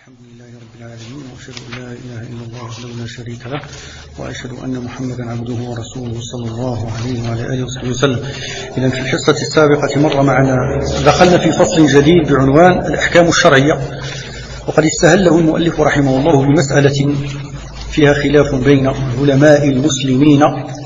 الحمد لله رب العالمين، وأشهد أن لا إله إلا الله وحده لا شريك له، وأشهد أن محمدا عبده ورسوله صلى الله عليه وعلى آله وصحبه وسلم. إذن في الحصة السابقة مر معنا، دخلنا في فصل جديد بعنوان الأحكام الشرعية، وقد استهله المؤلف رحمه الله بمسألة فيها خلاف بين علماء المسلمين،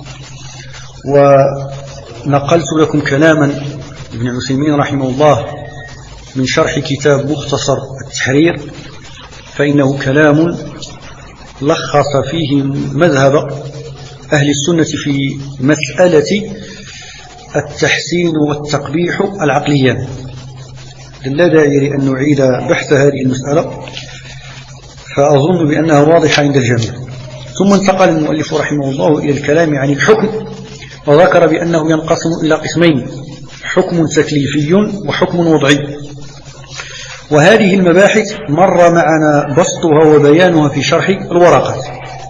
ونقلت لكم كلاما ابن عثيمين رحمه الله من شرح كتاب مختصر التحرير، فإنه كلام لخص فيه مذهب أهل السنة في مسألة التحسين والتقبيح العقليان. لا داعي لأن نعيد بحث هذه المسألة، فأظن بأنها واضحة عند الجميع. ثم انتقل المؤلف رحمه الله إلى الكلام عن الحكم، وذكر بأنه ينقسم إلى قسمين: حكم تكليفي وحكم وضعي. وهذه المباحث مر معنا بسطها وبيانها في شرح الورقات.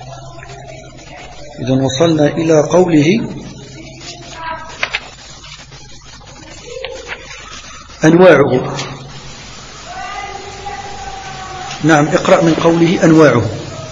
إذن وصلنا إلى قوله: أنواعه. نعم، اقرأ من قوله أنواعه.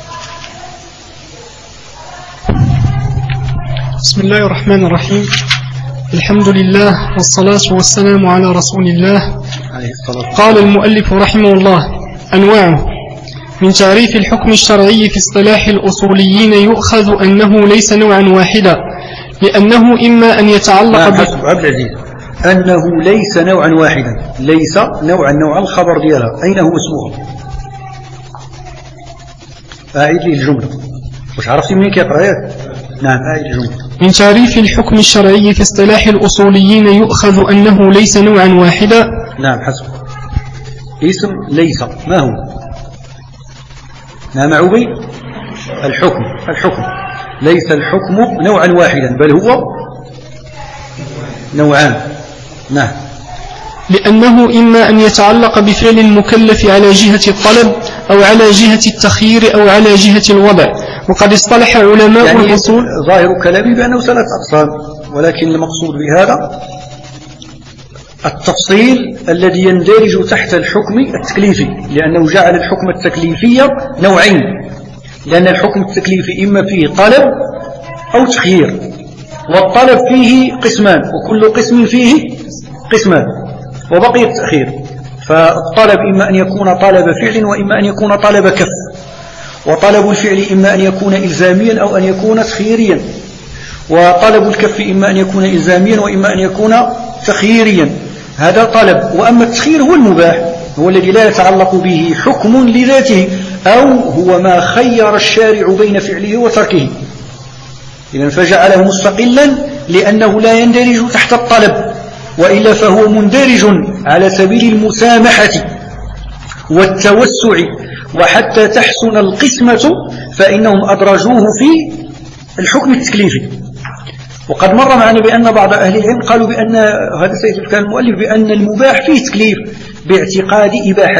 بسم الله الرحمن الرحيم. الحمد لله والصلاة والسلام على رسول الله. قال المؤلف رحمه الله: أنواعه. من تعريف الحكم الشرعي في اصطلاح الأصوليين يؤخذ أنه ليس نوعا واحدا، لأنه إما أن يتعلق أنه ليس نوعا واحدا. ليس نوعا الخبر ديالها أين هو اسمه؟ أعيد لي الجملة. مش عرفتي منين كيقرأ؟ نعم، أعيد الجملة. من تعريف الحكم الشرعي في اصطلاح الأصوليين يؤخذ أنه ليس نوعا واحدا. نعم، حسب. اسم ليس ما هو؟ نعم عبي. الحكم ليس الحكم نوعا واحدا، بل هو نوعان. نعم. لأنه إما أن يتعلق بفعل المكلف على جهة الطلب، أو على جهة التخيير، أو على جهة الوضع. وقد اصطلح علماء الأصول. ظاهر كلامي بأنه 3 أقسام، ولكن المقصود بهذا التفصيل الذي يندرج تحت الحكم التكليفي، لأنه جعل الحكم التكليفي نوعين، لأن الحكم التكليفي إما فيه طلب أو تخيير، والطلب فيه قسمان، وكل قسم فيه قسمان، وبقي التأخير. فالطلب إما أن يكون طلب فعل، وإما أن يكون طلب كف. وطلب الفعل إما أن يكون إلزاميا أو أن يكون تخييريا، وطلب الكف إما أن يكون إلزاميا وإما أن يكون تخييريا. هذا طلب. وأما التخيير هو المباح، هو الذي لا يتعلق به حكم لذاته، أو هو ما خير الشارع بين فعله وتركه. إذن فجعله مستقلا لأنه لا يندرج تحت الطلب، وإلا فهو مندرج على سبيل المسامحة والتوسع، وحتى تحسن القسمة فإنهم أدرجوه في الحكم التكليفي. وقد مر معنا بأن بعض أهل العلم قالوا بأن هذا سيد كان المؤلف بأن المباح فيه تكليف باعتقاد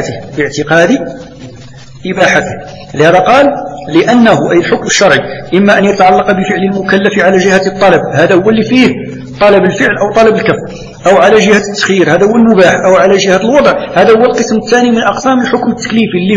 إباحته. لهذا قال: لأنه أي الحكم الشرعي إما أن يتعلق بفعل المكلف على جهة الطلب، هذا هو اللي فيه طلب الفعل أو طلب الكف، أو على جهة التخيير، هذا هو المباح، أو على جهة الوضع، هذا هو القسم الثاني من أقسام الحكم التكليفي اللي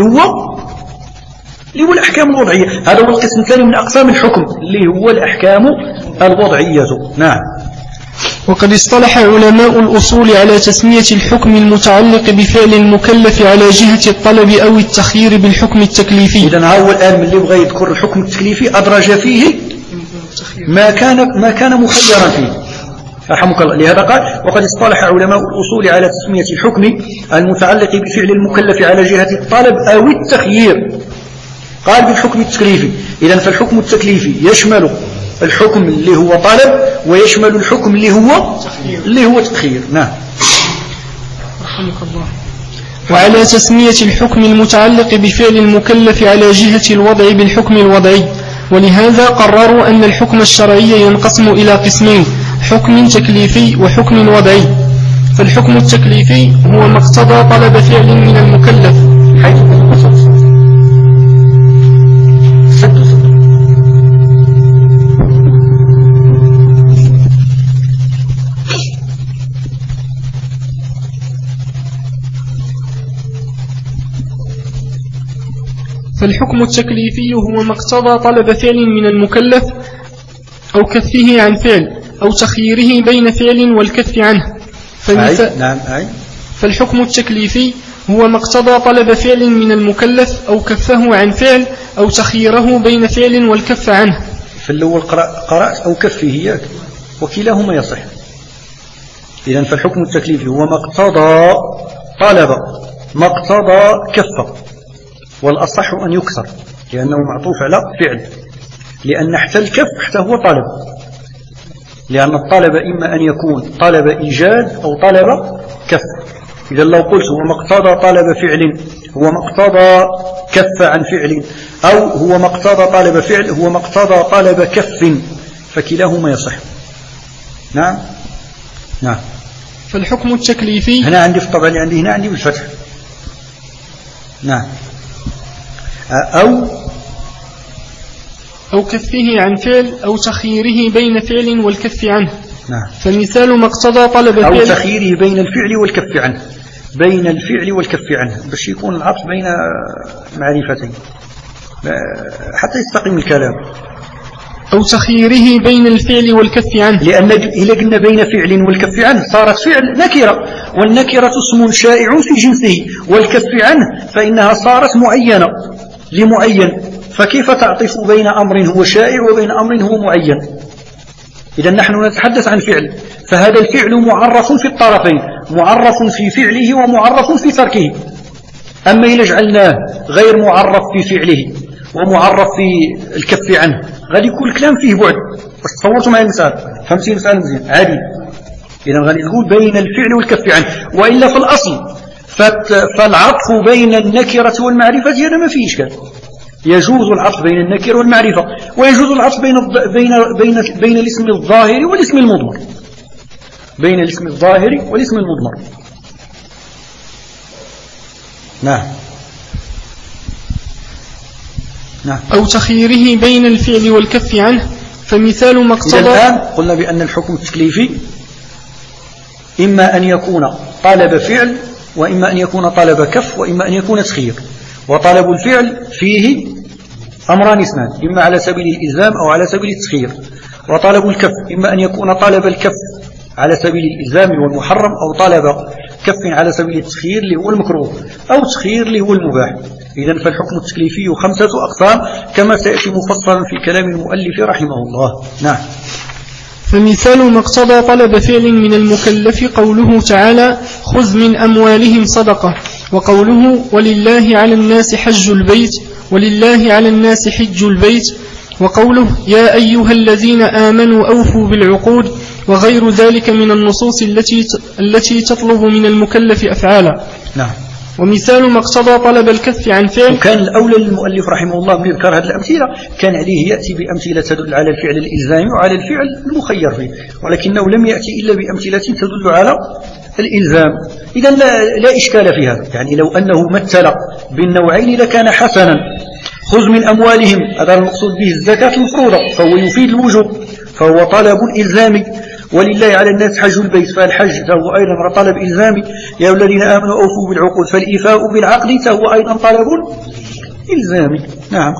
هو الأحكام الوضعية. هذا هو القسم الثاني من أقسام الحكم اللي هو الأحكام الوضعية. نعم. وقد اصطلح علماء الأصول على تسمية الحكم المتعلق بفعل المكلف على جهة الطلب أو التخيير بالحكم التكليفي. إذن هو الآن من اللي بغى يذكر الحكم التكليفي أدرج فيه ما كان مخيرا فيه، رحمك الله. لهذا قال: وقد اصطلح علماء الأصول على تسمية الحكم المتعلق بفعل المكلف على جهة الطلب أو التخيير، قال بالحكم التكليفي. إذن فالحكم التكليفي يشمل الحكم اللي هو طلب، ويشمل الحكم اللي هو تخيير. نعم. رحمك الله. وعلى تسمية الحكم المتعلق بفعل المكلف على جهة الوضع بالحكم الوضعي. ولهذا قرروا أن الحكم الشرعي ينقسم إلى قسمين: حكم تكليفي وحكم وضعي. فالحكم التكليفي هو ما اقتضى طلب فعل من المكلف، حيث فالحكم التكليفي هو ما اقتضى طلب فعل من المكلف أو كفه عن فعل أو تخييره بين فعل والكف عنه. فالحكم التكليفي هو ما اقتضى طلب فعل من المكلف أو كفه عن فعل أو تخييره بين فعل والكف عنه. في الأول قرأت أو كفه وكلاهما يصح. إذن فالحكم التكليفي هو ما اقتضى طلب ما اقتضى كف، والأصح أن يكسر لأنه معطوف على فعل، لأن حتى الكف حتى هو طلب، لأن الطلب إما أن يكون طلب إيجاد أو طلب كف. إذا لو قلت هو ما اقتضى طلب فعل هو ما اقتضى كف عن فعل، أو هو ما اقتضى طلب فعل هو ما اقتضى طلب كف، فكلاهما يصح. نعم. فالحكم التكليفي هنا عندي طبعا هنا عندي بالفتح. نعم. أو كفه عن فعل أو تخييره بين فعل والكف عنه. نعم. فمثال ما اقتضى طلب فعل أو تخييره بين الفعل والكف عنه، بين الفعل والكف عنه، باش يكون العطف بين معرفتين حتى يستقيم الكلام. أو تخييره بين الفعل والكف عنه، لأن إذا قلنا بين فعل والكف عنه صارت فعل نكرة، والنكرة اسم شائع في جنسه، والكف عنه فإنها صارت معينة لمعين، فكيف تعطف بين أمر هو شائع وبين أمر هو معين؟ إذا نحن نتحدث عن فعل، فهذا الفعل معرف في الطرفين، معرف في فعله ومعرف في تركه. أما إذا جعلناه غير معرف في فعله ومعرف في الكف عنه غادي يكون الكلام فيه بعد. بس تصورتوا معي المثال، فهمتي المثال مزيان عادي. إذا غادي تقول بين الفعل والكف عنه، وإلا في الأصل فالعطف بين النكرة والمعرفة هذا ما فيه إشكال، يجوز العطف بين النكرة والمعرفة، ويجوز العطف بين الاسم الظاهر والاسم المضمر، بين الاسم الظاهر والاسم المضمر. نعم. أو تخييره بين الفعل والكف عنه. فمثال ما اقتضى. الآن قلنا بأن الحكم التكليفي إما أن يكون طلب فعل، وإما أن يكون طلب كف، وإما أن يكون تخيير. وطلب الفعل فيه أمران اثنان، إما على سبيل الإلزام أو على سبيل التخيير. وطلب الكف إما أن يكون طلب الكف على سبيل الإلزام والمحرم، أو طلب كف على سبيل التخيير اللي هو المكروه، أو تخيير اللي هو المباح. إذن فالحكم التكليفي 5 أقسام كما سيأتي مفصلا في كلام المؤلف رحمه الله. نعم. فمثال ما اقتضى طلب فعل من المكلف قوله تعالى خذ من أموالهم صدقة، وقوله ولله على الناس حج البيت، ولله على الناس حج البيت، وقوله يا أيها الذين آمنوا أوفوا بالعقود، وغير ذلك من النصوص التي تطلب من المكلف أفعالا. نعم. ومثال ما اقتضى طلب الكف عن فعل. وكان الأولى للمؤلف رحمه الله من يذكر هذه الأمثلة كان عليه يأتي بأمثلة تدل على الفعل الإلزامي وعلى الفعل المخير فيه، ولكنه لم يأتي إلا بأمثلة تدل على الإلزام. إذا لا إشكال في هذا، يعني لو أنه مثل بالنوعين لكان حسنا. خذ من أموالهم هذا المقصود به الزكاة المفروضة، فهو يفيد الوجوب، فهو طلب إلزامي. ولله على الناس حج البيت، فالحج فهو أيضا طلب إلزامي. يا الذين آمنوا أوفوا بالعقود، فالإيفاء بالعقد فهو أيضا طلب إلزامي. نعم.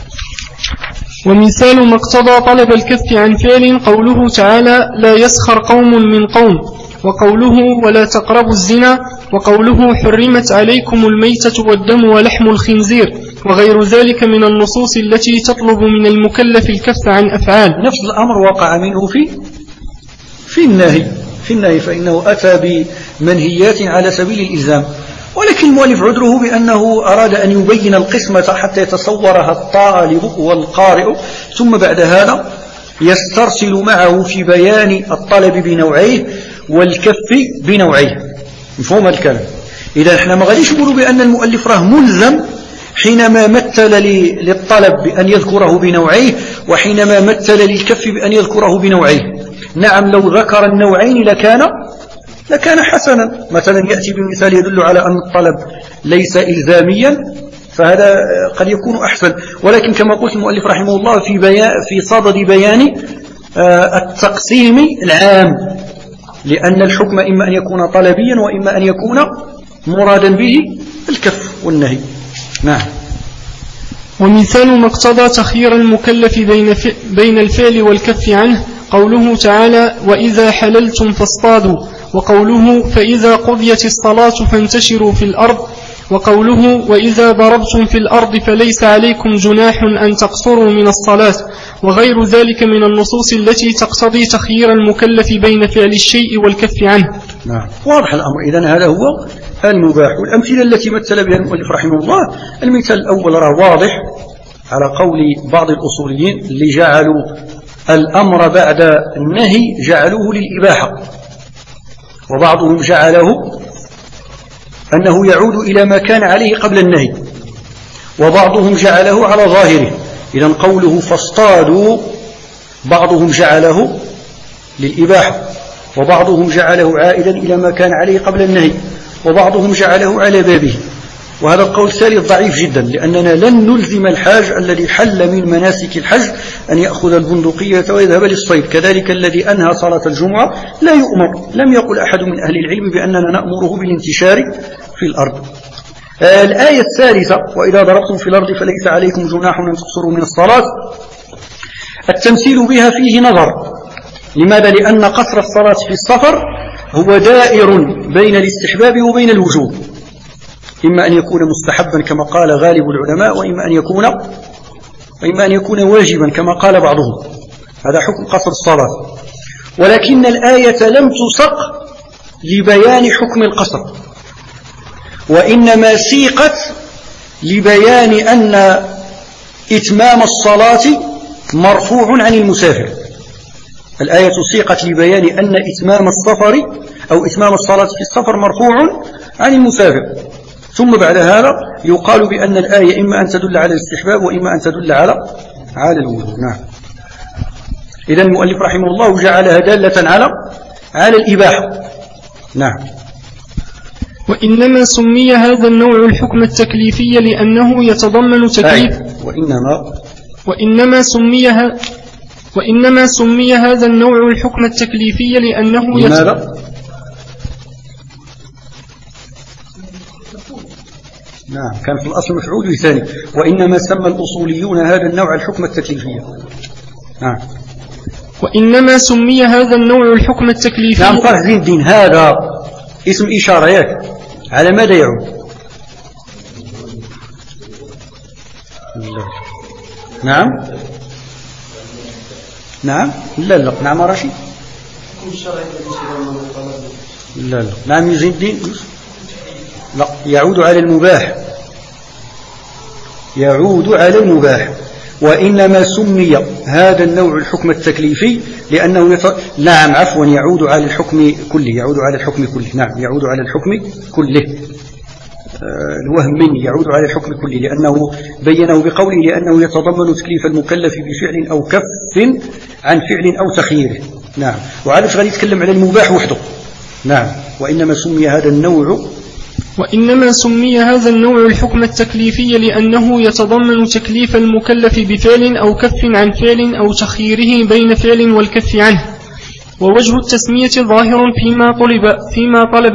ومثال ما اقتضى طلب الكف عن فعل قوله تعالى لا يسخر قوم من قوم، وقوله ولا تقربوا الزنا، وقوله حرمت عليكم الميتة والدم ولحم الخنزير، وغير ذلك من النصوص التي تطلب من المكلف الكف عن أفعال. نفس الأمر وقع منه في النهي، فإنه أتى بمنهيات على سبيل الإلزام، ولكن المؤلف عذره بأنه أراد أن يبين القسمة حتى يتصورها الطالب والقارئ، ثم بعد هذا يسترسل معه في بيان الطلب بنوعيه والكف بنوعيه. مفهوم الكلام؟ إذا احنا ما غاديش نقولوا بأن المؤلف راه ملزم حينما مثل للطلب بأن يذكره بنوعيه، وحينما مثل للكف بأن يذكره بنوعيه. نعم، لو ذكر النوعين لكان حسنا. مثلا يأتي بمثال يدل على أن الطلب ليس إلزاميا، فهذا قد يكون أحسن. ولكن كما قلت المؤلف رحمه الله في صدد بيان التقسيم العام، لأن الحكم إما أن يكون طلبيا وإما أن يكون مرادا به الكف والنهي. نعم. ومثال ما اقتضى تخيير المكلف بين الفعل والكف عنه قوله تعالى وإذا حللتم فاصطادوا، وقوله فإذا قضيت الصلاة فانتشروا في الأرض، وقوله وإذا ضربتم في الأرض فليس عليكم جناح أن تقصروا من الصلاة، وغير ذلك من النصوص التي تقتضي تخيير المكلف بين فعل الشيء والكف عنه. نعم، واضح الأمر. إذن هذا هو المباح. والأمثلة التي مثل بها المؤلف رحمه الله، المثال الأول راه واضح على قول بعض الأصوليين اللي جعلوا الأمر بعد النهي جعلوه للإباحة، وبعضهم جعله أنه يعود إلى ما كان عليه قبل النهي، وبعضهم جعله على ظاهره. إذن قوله فاصطادوا بعضهم جعله للإباحة، وبعضهم جعله عائدا إلى ما كان عليه قبل النهي، وبعضهم جعله على بابه. وهذا القول الثالث ضعيف جدا، لأننا لن نلزم الحاج الذي حل من مناسك الحج أن يأخذ البندقية ويذهب للصيد. كذلك الذي أنهى صلاة الجمعة لا يؤمر، لم يقل أحد من أهل العلم بأننا نأمره بالانتشار في الأرض. الآية الثالثة وإذا ضربتم في الأرض فليس عليكم جناح أن تقصروا من الصلاة، التمثيل بها فيه نظر. لماذا؟ لأن قصر الصلاة في السفر هو دائر بين الاستحباب وبين الوجوب، إما أن يكون مستحبا كما قال غالب العلماء، وإما أن يكون واجبا كما قال بعضهم. هذا حكم قصر الصلاة. ولكن الآية لم تسق لبيان حكم القصر، وإنما سيقت لبيان أن إتمام الصلاة مرفوع عن المسافر. الآية سيقت لبيان أن إتمام السفر أو إتمام الصلاة في السفر مرفوع عن المسافر. ثم بعد هذا يقال بأن الآية إما أن تدل على الاستحباب وإما أن تدل على الوجوب. نعم. إذن المؤلف رحمه الله جعلها دالة على الإباحة. نعم. وإنما سمي هذا النوع الحكم التكليفي لأنه يتضمن تكليف. وإنما سمي هذا النوع الحكم التكليفي لأنه لماذا؟ نعم، كان في الأصل مفعول ثاني. وإنما سمى الأصوليون هذا النوع الحكم التكليفي. نعم. وإنما سمي هذا النوع الحكم التكليفي. نعم، صح زين الدين، هذا اسم إشارة ياك، على ماذا يعود؟ نعم. نعم. لا نعم رشيد. لا نعم زين الدين. لا، يعود على المباح. وإنما سمي هذا النوع الحكم التكليفي لأنه نعم عفوا يعود على الحكم كله. نعم، يعود على الحكم كله. الوهم مني، يعود على الحكم كله لأنه بينه بقوله لأنه يتضمن تكليف المكلف بفعل أو كف عن فعل أو تخييره. نعم. وعلى غادي يتكلم على المباح وحده. نعم. وإنما سمي هذا النوع الحكم التكليفي لأنه يتضمن تكليف المكلف بفعل أو كف عن فعل أو تخييره بين فعل والكف عنه. ووجه التسمية ظاهر فيما طلب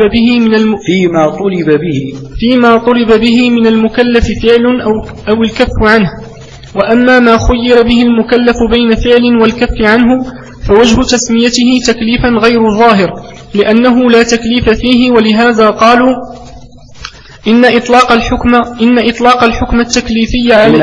به من المكلف فعل أو الكف عنه. وأما ما خير به المكلف بين فعل والكف عنه فوجه تسميته تكليفا غير ظاهر لأنه لا تكليف فيه. ولهذا قالوا إن إطلاق الحكم التكليفي على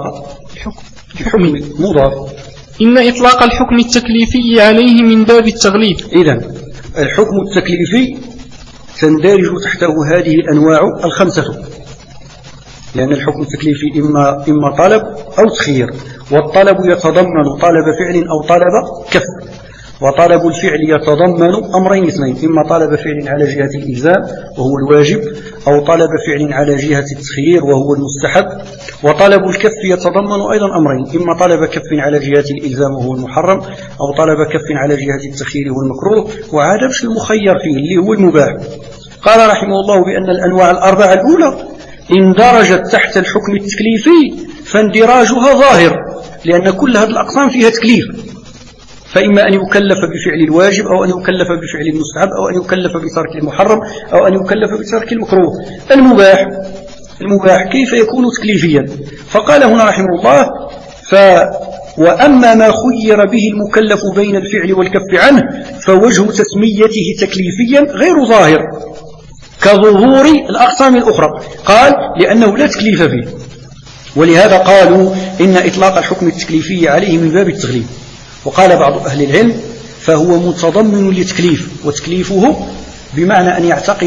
إن إطلاق الحكم التكليفي عليه من باب التغليب. إذن الحكم التكليفي تندرج تحته هذه الأنواع الخمسة، لأن الحكم التكليفي إما طلب أو تخيير، والطلب يتضمن طلب فعل أو طلب كف، وطلب الفعل يتضمن أمرين اثنين، إما طلب فعل على جهة الإلزام وهو الواجب، أو طلب فعل على جهة التخيير وهو المستحب. وطلب الكف يتضمن أيضا أمرين، إما طلب كف على جهة الإلزام وهو المحرم، أو طلب كف على جهة التخيير وهو المكروه، وهذا مش المخير فيه اللي هو المباح. قال رحمه الله بأن الأنواع الأربعة الأولى اندرجت تحت الحكم التكليفي فاندراجها ظاهر، لأن كل هذه الأقسام فيها تكليف، فإما أن يكلف بفعل الواجب أو أن يكلف بفعل المستحب أو أن يكلف بترك المحرم أو أن يكلف بترك المكروه. المباح كيف يكون تكليفيا؟ فقال هنا رحمه الله وأما ما خير به المكلف بين الفعل والكف عنه فوجه تسميته تكليفيا غير ظاهر كظهور الأقسام الأخرى. قال لأنه لا تكليف فيه، ولهذا قالوا إن إطلاق الحكم التكليفي عليه من باب التغليب. وقال بعض أهل العلم فهو متضمن للتكليف، وتكليفه بمعنى أن يعتقد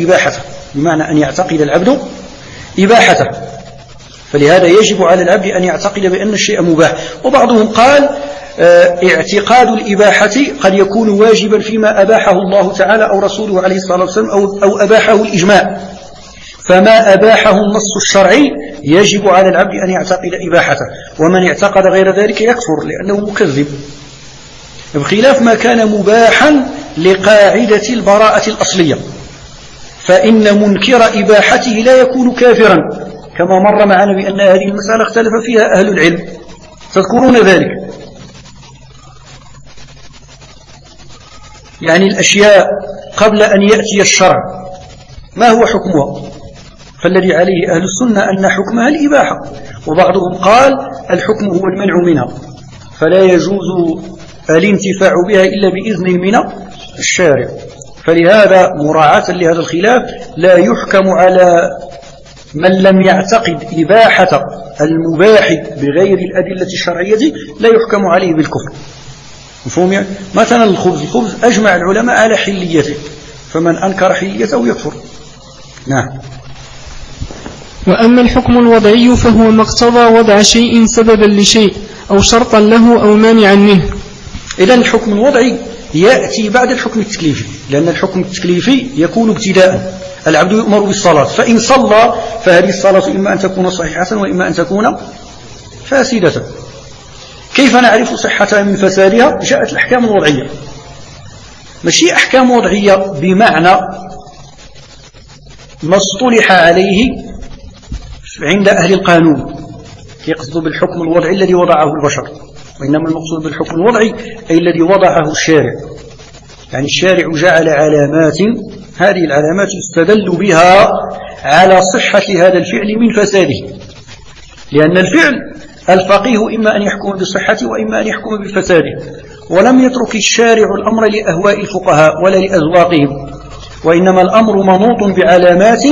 العبد إباحته، فلهذا يجب على العبد أن يعتقد بأن الشيء مباح. وبعضهم قال اعتقاد الإباحة قد يكون واجبا فيما أباحه الله تعالى أو رسوله عليه الصلاة والسلام أو أباحه الإجماع، فما أباحه النص الشرعي يجب على العبد أن يعتقد إباحته، ومن اعتقد غير ذلك يكفر لأنه مكذب، بخلاف ما كان مباحا لقاعدة البراءة الأصلية، فإن منكر إباحته لا يكون كافرا، كما مر معنا بأن هذه المسألة اختلف فيها أهل العلم، تذكرون ذلك. يعني الأشياء قبل أن يأتي الشرع ما هو حكمها؟ فالذي عليه أهل السنة أن حكمها الإباحة، وبعضهم قال الحكم هو المنع منها، فلا يجوز الانتفاع بها إلا بإذن من الشارع. فلهذا مراعاة لهذا الخلاف لا يحكم على من لم يعتقد إباحة المباح بغير الأدلة الشرعية، لا يحكم عليه بالكفر. مفهوم يعني؟ مثلا الخبز أجمع العلماء على حليته، فمن أنكر حليته يكفر. نعم. وأما الحكم الوضعي فهو ما اقتضى وضع شيء سببا لشيء أو شرطا له أو مانعا منه. إذن الحكم الوضعي يأتي بعد الحكم التكليفي، لأن الحكم التكليفي يكون ابتداء، العبد يؤمر بالصلاة، فإن صلى فهذه الصلاة إما أن تكون صحيحة وإما أن تكون فاسدة. كيف نعرف صحتها من فسادها؟ جاءت الأحكام الوضعية، ماشي أحكام وضعية بمعنى ما اصطلح عليه عند أهل القانون، يقصد بالحكم الوضعي الذي وضعه البشر، وإنما المقصود بالحكم الوضعي أي الذي وضعه الشارع. يعني الشارع جعل علامات، هذه العلامات يستدل بها على صحة هذا الفعل من فساده، لأن الفعل الفقيه إما أن يحكم بصحته وإما أن يحكم بفساده، ولم يترك الشارع الأمر لأهواء الفقهاء ولا لأذواقهم، وإنما الأمر منوط بعلامات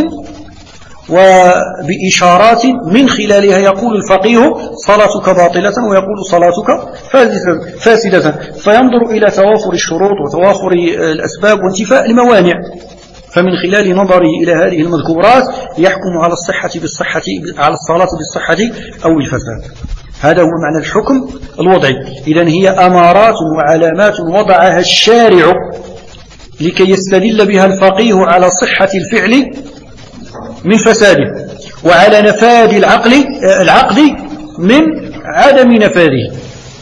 وبإشارات من خلالها يقول الفقيه صلاتك باطلة ويقول صلاتك فاسدة، فينظر إلى توافر الشروط وتوافر الأسباب وانتفاء الموانع، فمن خلال نظره إلى هذه المذكورات يحكم على على الصلاة بالصحة أو الفساد. هذا هو معنى الحكم الوضعي. إذن هي أمارات وعلامات وضعها الشارع لكي يستدل بها الفقيه على صحة الفعل من فساده، وعلى نفاذ العقد من عدم نفاذه.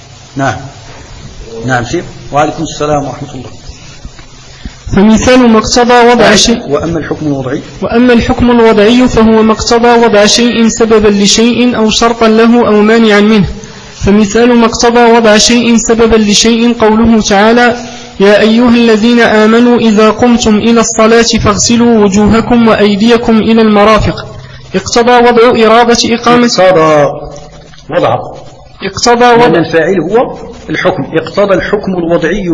نعم سير. وعليكم السلام ورحمة الله. فمثال ما اقتضى وضع شيء. وأما الحكم الوضعي فهو ما اقتضى وضع شيء سببا لشيء أو شرطا له أو مانعا منه. فمثال ما اقتضى وضع شيء سببا لشيء قوله تعالى: يا أيها الذين آمنوا إذا قمتم إلى الصلاة فاغسلوا وجوهكم وأيديكم إلى المرافق. اقتضى وضع إرادة إقامة لأن الفاعل هو الحكم، اقتضى الحكم الوضعي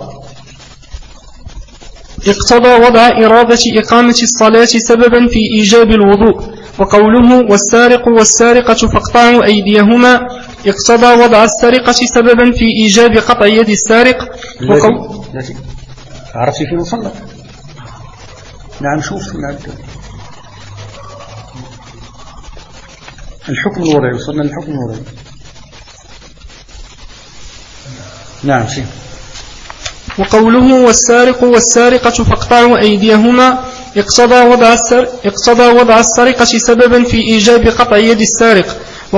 اقتضى وضع إرادة إقامة الصلاة سببا في إيجاب الوضوء. وقوله: والسارق والسارقة فاقطعوا أيديهما، اقتضى وضع السرقة سببا في إيجاب قطع يد السارق. عرفتي في مصنف؟ نعم شوف الحكم الوضعي، وصلنا للحكم الوضعي. نعم شيء. وقوله: والسارق والسارقة فاقطعوا أيديهما، اقتضى وضع السرقة سببا في إيجاب قطع يد السارق.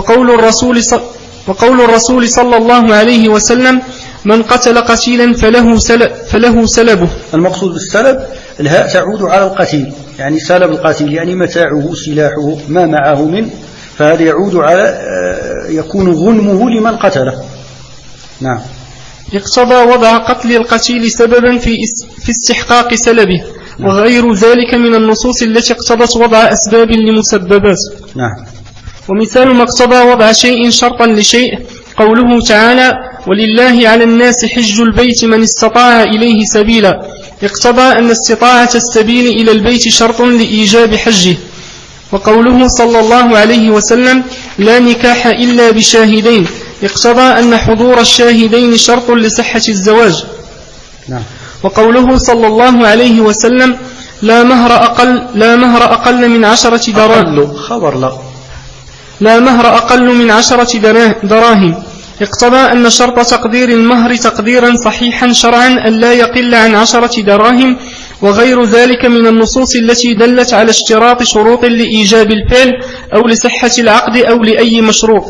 وقول الرسول صلى الله عليه وسلم: من قتل قتيلا فله سلبه. المقصود بالسلب الهاء تعود على القتيل، يعني سلب القتيل يعني متاعه سلاحه ما معه منه، فهذا يعود على يكون غنمه لمن قتله. نعم. اقتضى وضع قتل القتيل سببا في استحقاق سلبه. وغير ذلك من النصوص التي اقتضت وضع أسباب لمسببات. نعم. ومثال ما اقتضى وضع شيء شرطا لشيء قوله تعالى ولله على الناس حج البيت من استطاع إليه سبيلا، اقتضى أن استطاعة السبيل إلى البيت شرط لإيجاب حجه. وقوله صلى الله عليه وسلم لا نكاح إلا بشاهدين، اقتضى أن حضور الشاهدين شرط لصحة الزواج. وقوله صلى الله عليه وسلم لا مهر أقل من 10 دراهم، لا مهر أقل من 10 دراهم، اقتضى أن شرط تقدير المهر تقديرا صحيحا شرعا أن لا يقل عن 10 دراهم، وغير ذلك من النصوص التي دلت على اشتراط شروط لإيجاب الفعل أو لصحة العقد أو لأي مشروط.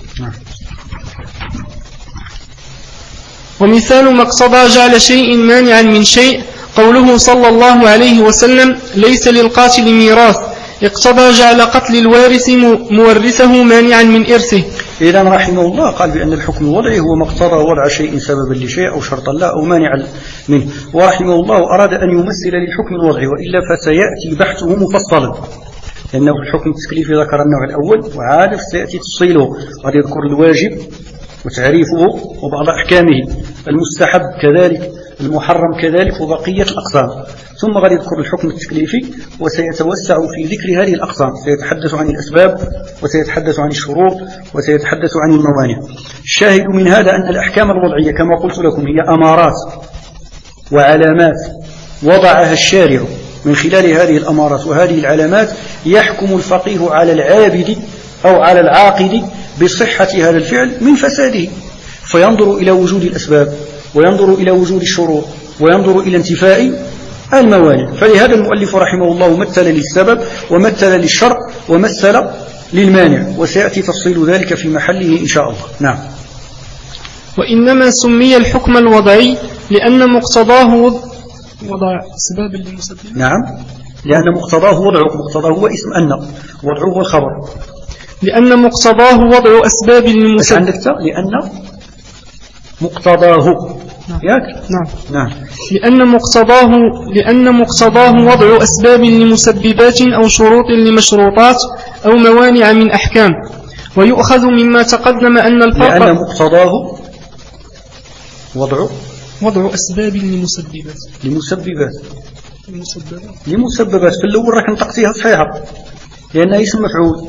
ومثال ما اقتضى جعل شيء مانعا من شيء قوله صلى الله عليه وسلم ليس للقاتل ميراث، اقتضى جعل قتل الوارث مورثه مانعا من إرثه. إذن رحمه الله قال بأن الحكم الوضعي هو ما اقتضى وضع شيء سببا لشيء أو شرطا لا أو مانعا منه. ورحمه الله أراد أن يمثل للحكم الوضعي، وإلا فسيأتي بحثه مفصلا، لأنه في الحكم التكليفي ذكر النوع الأول وعاد سيأتي تفصيله، قد يذكر الواجب وتعريفه وبعض أحكامه، المستحب كذلك، المحرم كذلك، وبقية الأقسام، ثم قد يذكر الحكم التكليفي وسيتوسع في ذكر هذه الأقسام، سيتحدث عن الأسباب وسيتحدث عن الشروط وسيتحدث عن الموانع. الشاهد من هذا أن الأحكام الوضعية كما قلت لكم هي أمارات وعلامات وضعها الشارع، من خلال هذه الأمارات وهذه العلامات يحكم الفقيه على العابد أو على العاقد بصحة هذا الفعل من فساده، فينظر إلى وجود الأسباب وينظر إلى وجود الشروط وينظر إلى انتفاء الموانع. فلهذا المؤلف رحمه الله مثل للسبب ومثل للشرط ومثل للمانع، وسيأتي تفصيل ذلك في محله إن شاء الله. نعم. وإنما سمي الحكم الوضعي لأن مقتضاه وضع أسباب للمسبب. نعم، لأن مقتضاه وضعه، مقتضاه هو اسم أن، وضعه هو الخبر. لأن مقتضاه وضع أسباب للمسبب. عندك لأن مقتضاه. نعم. لأن مقتضاه وضع أسباب لمسببات أو شروط لمشروطات أو موانع من أحكام، ويؤخذ مما تقدم أن الفرق لأن مقتضاه وضع أسباب لمسببات في الأول راح نطقتيها صحيحة لأنها اسم مفعول.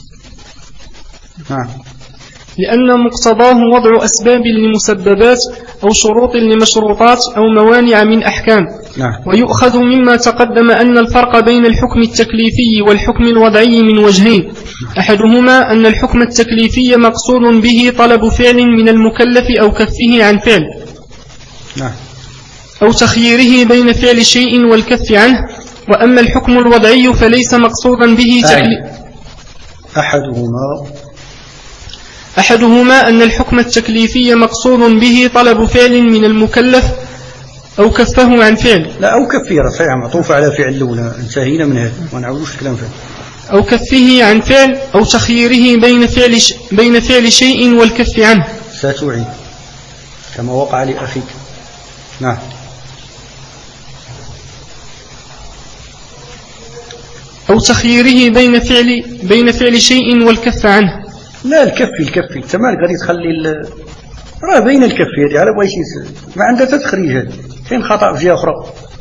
نعم. لأن مقتضاه وضع أسباب لمسببات أو شروط لمشروطات أو موانع من أحكام. نعم. ويؤخذ مما تقدم أن الفرق بين الحكم التكليفي والحكم الوضعي من وجهين، أحدهما أن الحكم التكليفي مقصود به طلب فعل من المكلف أو كفه عن فعل. نعم. أو تخييره بين فعل شيء والكف عنه. وأما الحكم الوضعي فليس مقصودا به أحدهما أن الحكم التكليفي مقصود به طلب فعل من المكلف أو كفه عن فعل. لا، أو كفيرة صحيح معطوفة على فعل الأولى، انتهينا من هذا ما نعودوش الكلام فيه. أو كفه عن فعل أو تخييره بين فعل شيء والكف عنه. ستعيد كما وقع لأخيك. نعم. أو تخييره بين فعل شيء والكف عنه. لا، الكفي تمام غادي تخلي راه بين الكفي هذه على بغيتي ما عندها تخريج، هذه كاين خطأ في جهة أخرى.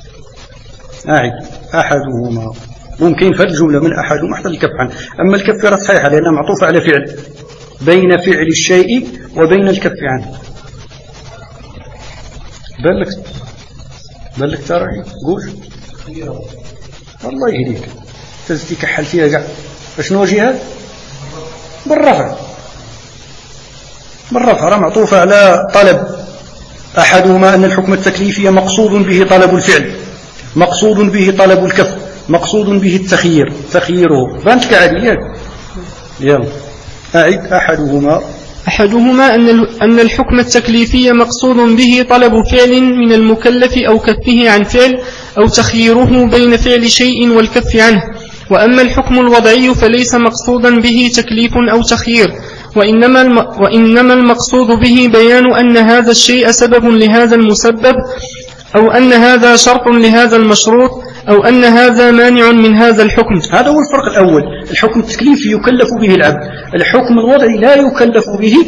أحدهما ممكن في الجملة من أحدهما حتى الكف عنه، أما الكف راه صحيحة لأنها معطوفة على فعل، بين فعل الشيء وبين الكف عنه. بالك ترى قول الله يهديك تزتي كحل فيها كاع. شنو جهاد بالرفع راه معطوفة على طلب. أحدهما أن الحكم التكليفي مقصود به طلب الفعل، مقصود به طلب الكف، مقصود به تخييره بانت كعاديات. يلا أعد. أحدهما أن الحكم التكليفي مقصود به طلب فعل من المكلف أو كفه عن فعل أو تخييره بين فعل شيء والكف عنه. وأما الحكم الوضعي فليس مقصودا به تكليف أو تخيير، وإنما المقصود به بيان أن هذا الشيء سبب لهذا المسبب، أو أن هذا شرط لهذا المشروط، أو أن هذا مانع من هذا الحكم. هذا هو الفرق الأول. الحكم التكليفي يكلف به العبد، الحكم الوضعي لا يكلف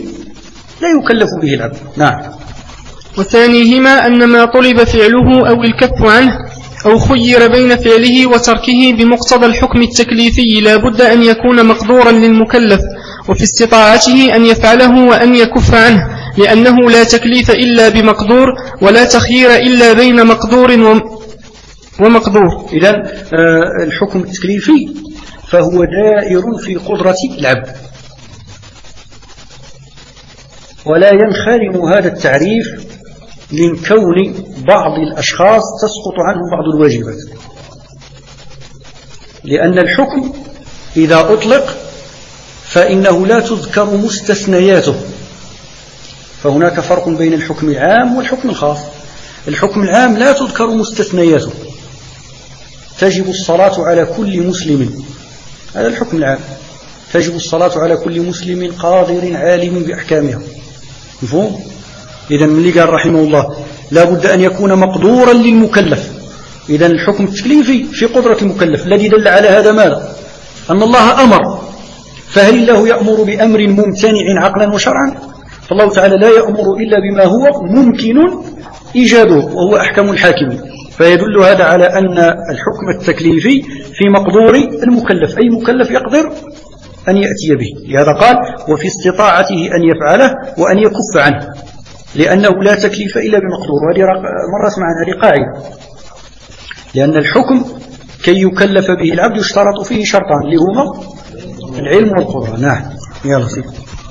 به العبد. نعم. وثانيهما أن ما طلب فعله أو الكف عنه أو خير بين فعله وتركه بمقتضى الحكم التكليفي لا بد أن يكون مقدورا للمكلف، وفي استطاعته أن يفعله وأن يكف عنه، لأنه لا تكليف إلا بمقدور ولا تخيير إلا بين مقدور ومقدور. إذن الحكم التكليفي فهو دائر في قدرة العبد، ولا ينخرم هذا التعريف من كون بعض الأشخاص تسقط عنهم بعض الواجبات، لأن الحكم إذا أطلق فإنه لا تذكر مستثنياته، فهناك فرق بين الحكم العام والحكم الخاص. الحكم العام لا تذكر مستثنياته، تجب الصلاة على كل مسلم، هذا الحكم العام، تجب الصلاة على كل مسلم قادر عالم بأحكامها، مفهوم؟ إذن من اللي قال رحمه الله لا بد أن يكون مقدورا للمكلف. إذن الحكم التكليفي في قدرة المكلف. الذي دل على هذا ماذا؟ أن الله أمر، فهل الله يأمر بأمر ممتنع عقلا وشرعا؟ فالله تعالى لا يأمر إلا بما هو ممكن إيجاده، وهو أحكم الحاكمين. فيدل هذا على أن الحكم التكليفي في مقدور المكلف، أي مكلف يقدر أن يأتي به. لهذا قال وفي استطاعته أن يفعله وأن يكف عنه، لأنه لا تكليف إلا بمقدور. وهذه مرة سمعنا هذه قاعدة، لأن الحكم كي يكلف به العبد يشترط فيه شرطان اللي هما العلم والقدرة. نعم. يلا سيدي.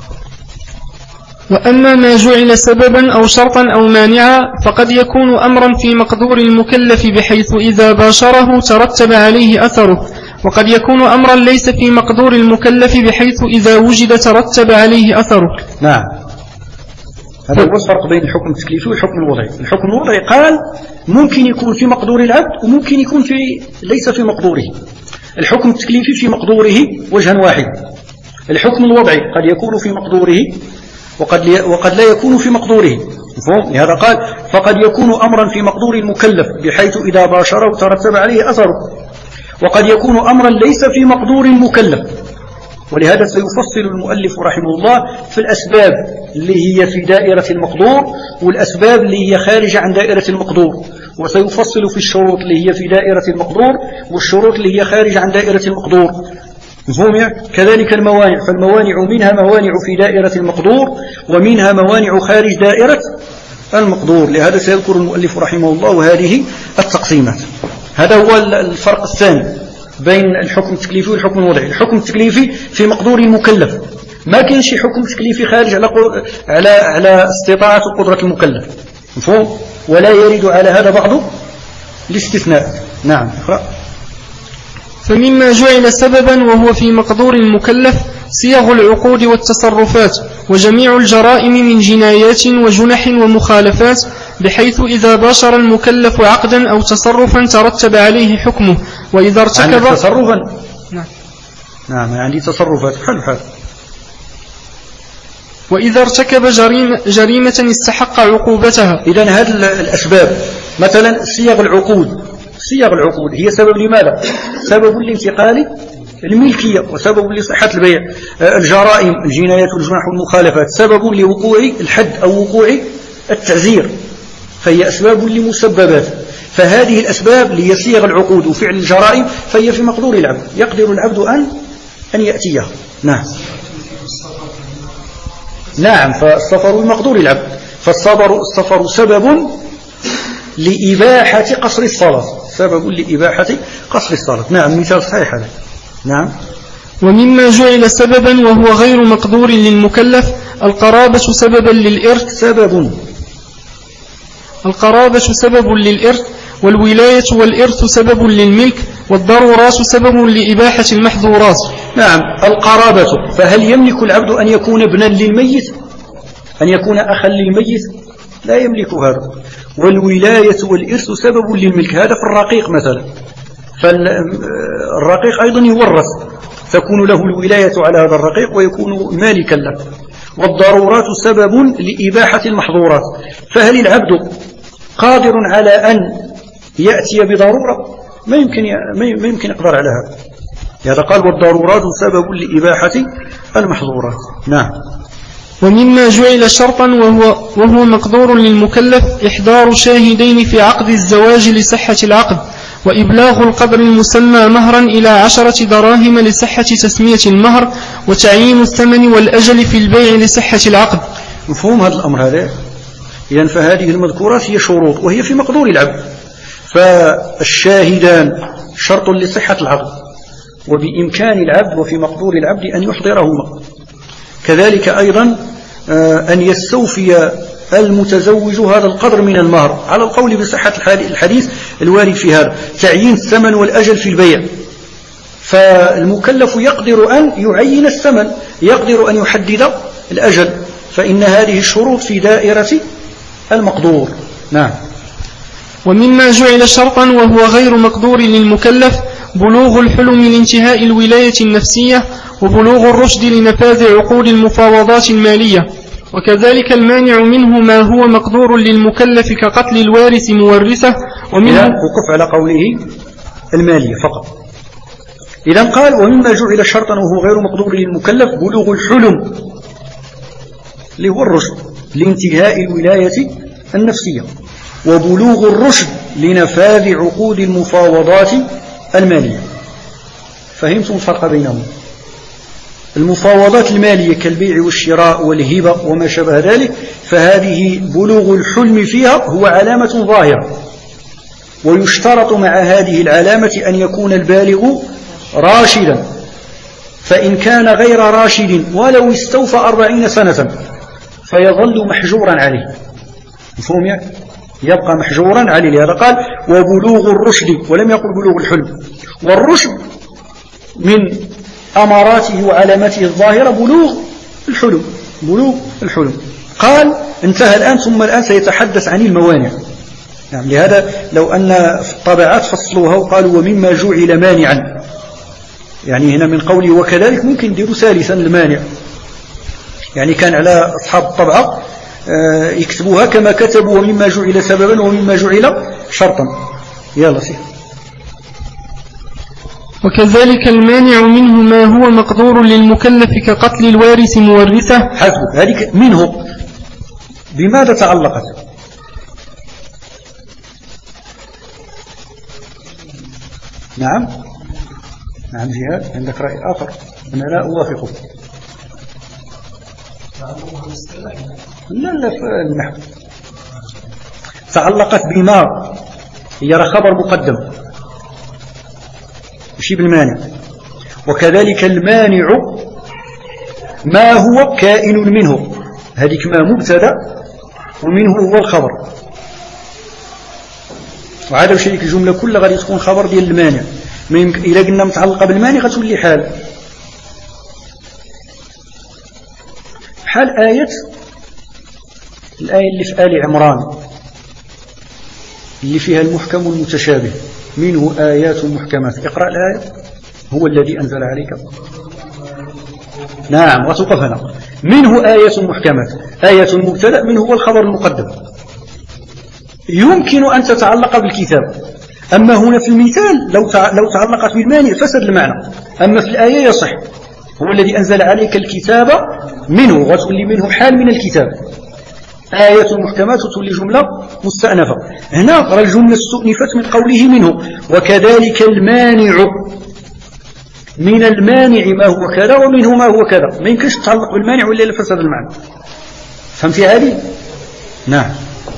وأما ما جعل سببا أو شرطا أو مانعا فقد يكون أمرا في مقدور المكلف بحيث إذا باشره ترتب عليه أثره، وقد يكون أمرا ليس في مقدور المكلف بحيث إذا وجد ترتب عليه أثره. نعم. هذا هو الفرق بين الحكم التكليفي والحكم الوضعي. الحكم الوضعي قال ممكن يكون في مقدور العبد وممكن يكون ليس في مقدوره. الحكم التكليفي في مقدوره وجها واحد. الحكم الوضعي قد يكون في مقدوره وقد لا يكون في مقدوره، مفهوم؟ لهذا قال فقد يكون أمرا في مقدور المكلف بحيث إذا باشره ترتب عليه أثره، وقد يكون أمرا ليس في مقدور المكلف. ولهذا سيفصل المؤلف رحمه الله في الأسباب اللي هي في دائرة المقدور والأسباب اللي هي خارجة عن دائرة المقدور، وسيفصل في الشروط اللي هي في دائرة المقدور والشروط اللي هي خارجة عن دائرة المقدور، مفهوم؟ كذلك الموانع، فالموانع منها موانع في دائرة المقدور ومنها موانع خارج دائرة المقدور. لهذا سيذكر المؤلف رحمه الله هذه التقسيمات. هذا هو الفرق الثاني بين الحكم التكليفي والحكم الوضعي. الحكم التكليفي في مقدور المكلف، ما كاين شي حكم تكليفي خارج على استطاعة وقدرة المكلف، مفهوم؟ ولا يرد على هذا بعض الاستثناء. نعم. اقرأ. فمما جعل سببا وهو في مقدور المكلف صيغ العقود والتصرفات وجميع الجرائم من جنايات وجنح ومخالفات، بحيث إذا باشر المكلف عقدا أو تصرفا ترتب عليه حكمه، وإذا ارتكب تصرفا نعم يعني تصرفات حل وإذا ارتكب جريمة استحق عقوبتها. إذن هذه الأسباب مثلا صيغ العقود هي سبب لماذا؟ سبب لانتقال الملكية وسبب لصحة البيع. الجرائم الجنايات والجنح والمخالفات سبب لوقوع الحد أو وقوع التعزير، فهي أسباب لمسببات. فهذه الأسباب اللي هي صيغ العقود وفعل الجرائم فهي في مقدور العبد، يقدر العبد أن يأتيها. نعم. فالسفر بمقدور العبد، فالسفر سبب لإباحة قصر الصلاة، نعم. مثال صحيح هذا. نعم. ومما جعل سببا وهو غير مقدور للمكلف القرابة سببا للإرث، والولاية والإرث سبب للملك، والضرورات سبب لإباحة المحظورات. نعم. القرابة، فهل يملك العبد أن يكون ابنا للميت، أن يكون أخا للميت؟ لا يملك هذا. والولاية والإرث سبب للملك، هذا في الرقيق مثلا، فالرقيق أيضا يورث، تكون له الولاية على هذا الرقيق ويكون مالكا له. والضرورات سبب لإباحة المحظورات، فهل العبد قادر على أن يأتي بضرورة؟ ما يمكن يقدر على هذا. هذا قال والضرورات سبب لإباحة المحظورات. نعم. ومما جعل شرطا وهو مقدور للمكلف إحضار شاهدين في عقد الزواج لصحة العقد، وإبلاغ القدر المسمى مهرا إلى 10 دراهم لصحة تسمية المهر، وتعيين الثمن والأجل في البيع لصحة العقد. مفهوم هذا الأمر هذا؟ إذن فهذه المذكورات هي شروط وهي في مقدور العبد. فالشاهدان شرط لصحة العقد، وبإمكان العبد وفي مقدور العبد أن يحضرهما. كذلك أيضا أن يستوفي المتزوج هذا القدر من المهر على القول بصحة الحديث الوارد في هذا. تعيين الثمن والأجل في البيع، فالمكلف يقدر أن يعين الثمن، يقدر أن يحدد الأجل، فإن هذه الشروط في دائرة المقدور. نعم. ومما جعل شرطا وهو غير مقدور للمكلف بلوغ الحلم لانتهاء الولاية النفسية، وبلوغ الرشد لنفاذ عقود المفاوضات المالية. وكذلك المانع منه ما هو مقدور للمكلف كقتل الوارث مورثه. ومنه وقف على قوله المالية فقط. إذن قال ومما جعل شرطا وهو غير مقدور للمكلف بلوغ الحلم اللي هو الرشد لانتهاء الولاية النفسية، وبلوغ الرشد لنفاذ عقود المفاوضات المالية. فهمتم الفرق بينهم؟ المفاوضات المالية كالبيع والشراء والهبة وما شابه ذلك، فهذه بلوغ الحلم فيها هو علامة ظاهرة، ويشترط مع هذه العلامة أن يكون البالغ راشدا، فإن كان غير راشد ولو استوفى 40 سنة فيظل محجورا عليه. مفهوم يعني؟ يبقى محجورا عليه. لهذا قال وبلوغ الرشد، ولم يقل بلوغ الحلم. والرشد من أماراته وعلاماته الظاهرة بلوغ الحلم. بلوغ الحلم. قال انتهى الآن، ثم الآن سيتحدث عن الموانع. يعني لهذا لو أن في الطبعات فصلوها وقالوا ومما جعل مانعا، يعني هنا من قوله وكذلك ممكن يديروا ثالثا المانع، يعني كان على أصحاب الطبعة يكتبوها كما كتبوا ومما جعل سببا ومما جعل شرطا. يلا سير. وكذلك المانع منه ما هو مقدور للمكلف كقتل الوارث مورثه. حسب هذه منه بماذا تعلقت؟ نعم جهاد عندك رأي آخر أنا لا أوافقه. لا النحو تعلقت بما يرى خبر مقدم مشي بالمانع. وكذلك المانع ما هو كائن منه، هذيك ما مبتدا ومنه هو الخبر، وهذا شيء الجملة كلها غادي تكون خبر ديال المانع. ما يمكن إلا قلنا متعلقة بالمانع غتولي حال الآية اللي في آل عمران اللي فيها المحكم والمتشابه، منه آيات محكمات. اقرأ الآية. هو الذي أنزل عليك. نعم وتوقف هنا. منه آيات محكمات، آية مبتدأ منه هو الخبر المقدم. يمكن أن تتعلق بالكتاب، أما هنا في المثال لو تعلقت بالمانع فسد المعنى. أما في الآية يصح هو الذي أنزل عليك الكتاب منه، وتولي منه حال من الكتاب. آية محكمات وتولي جملة مستأنفة. هنا رأى الجملة استؤنفت من قوله منه. وكذلك المانع من المانع ما هو كذا ومنه ما هو كذا. ما يمكنش تتعلق بالمانع ولا لفسد المعنى. فهمت هذه؟ نعم.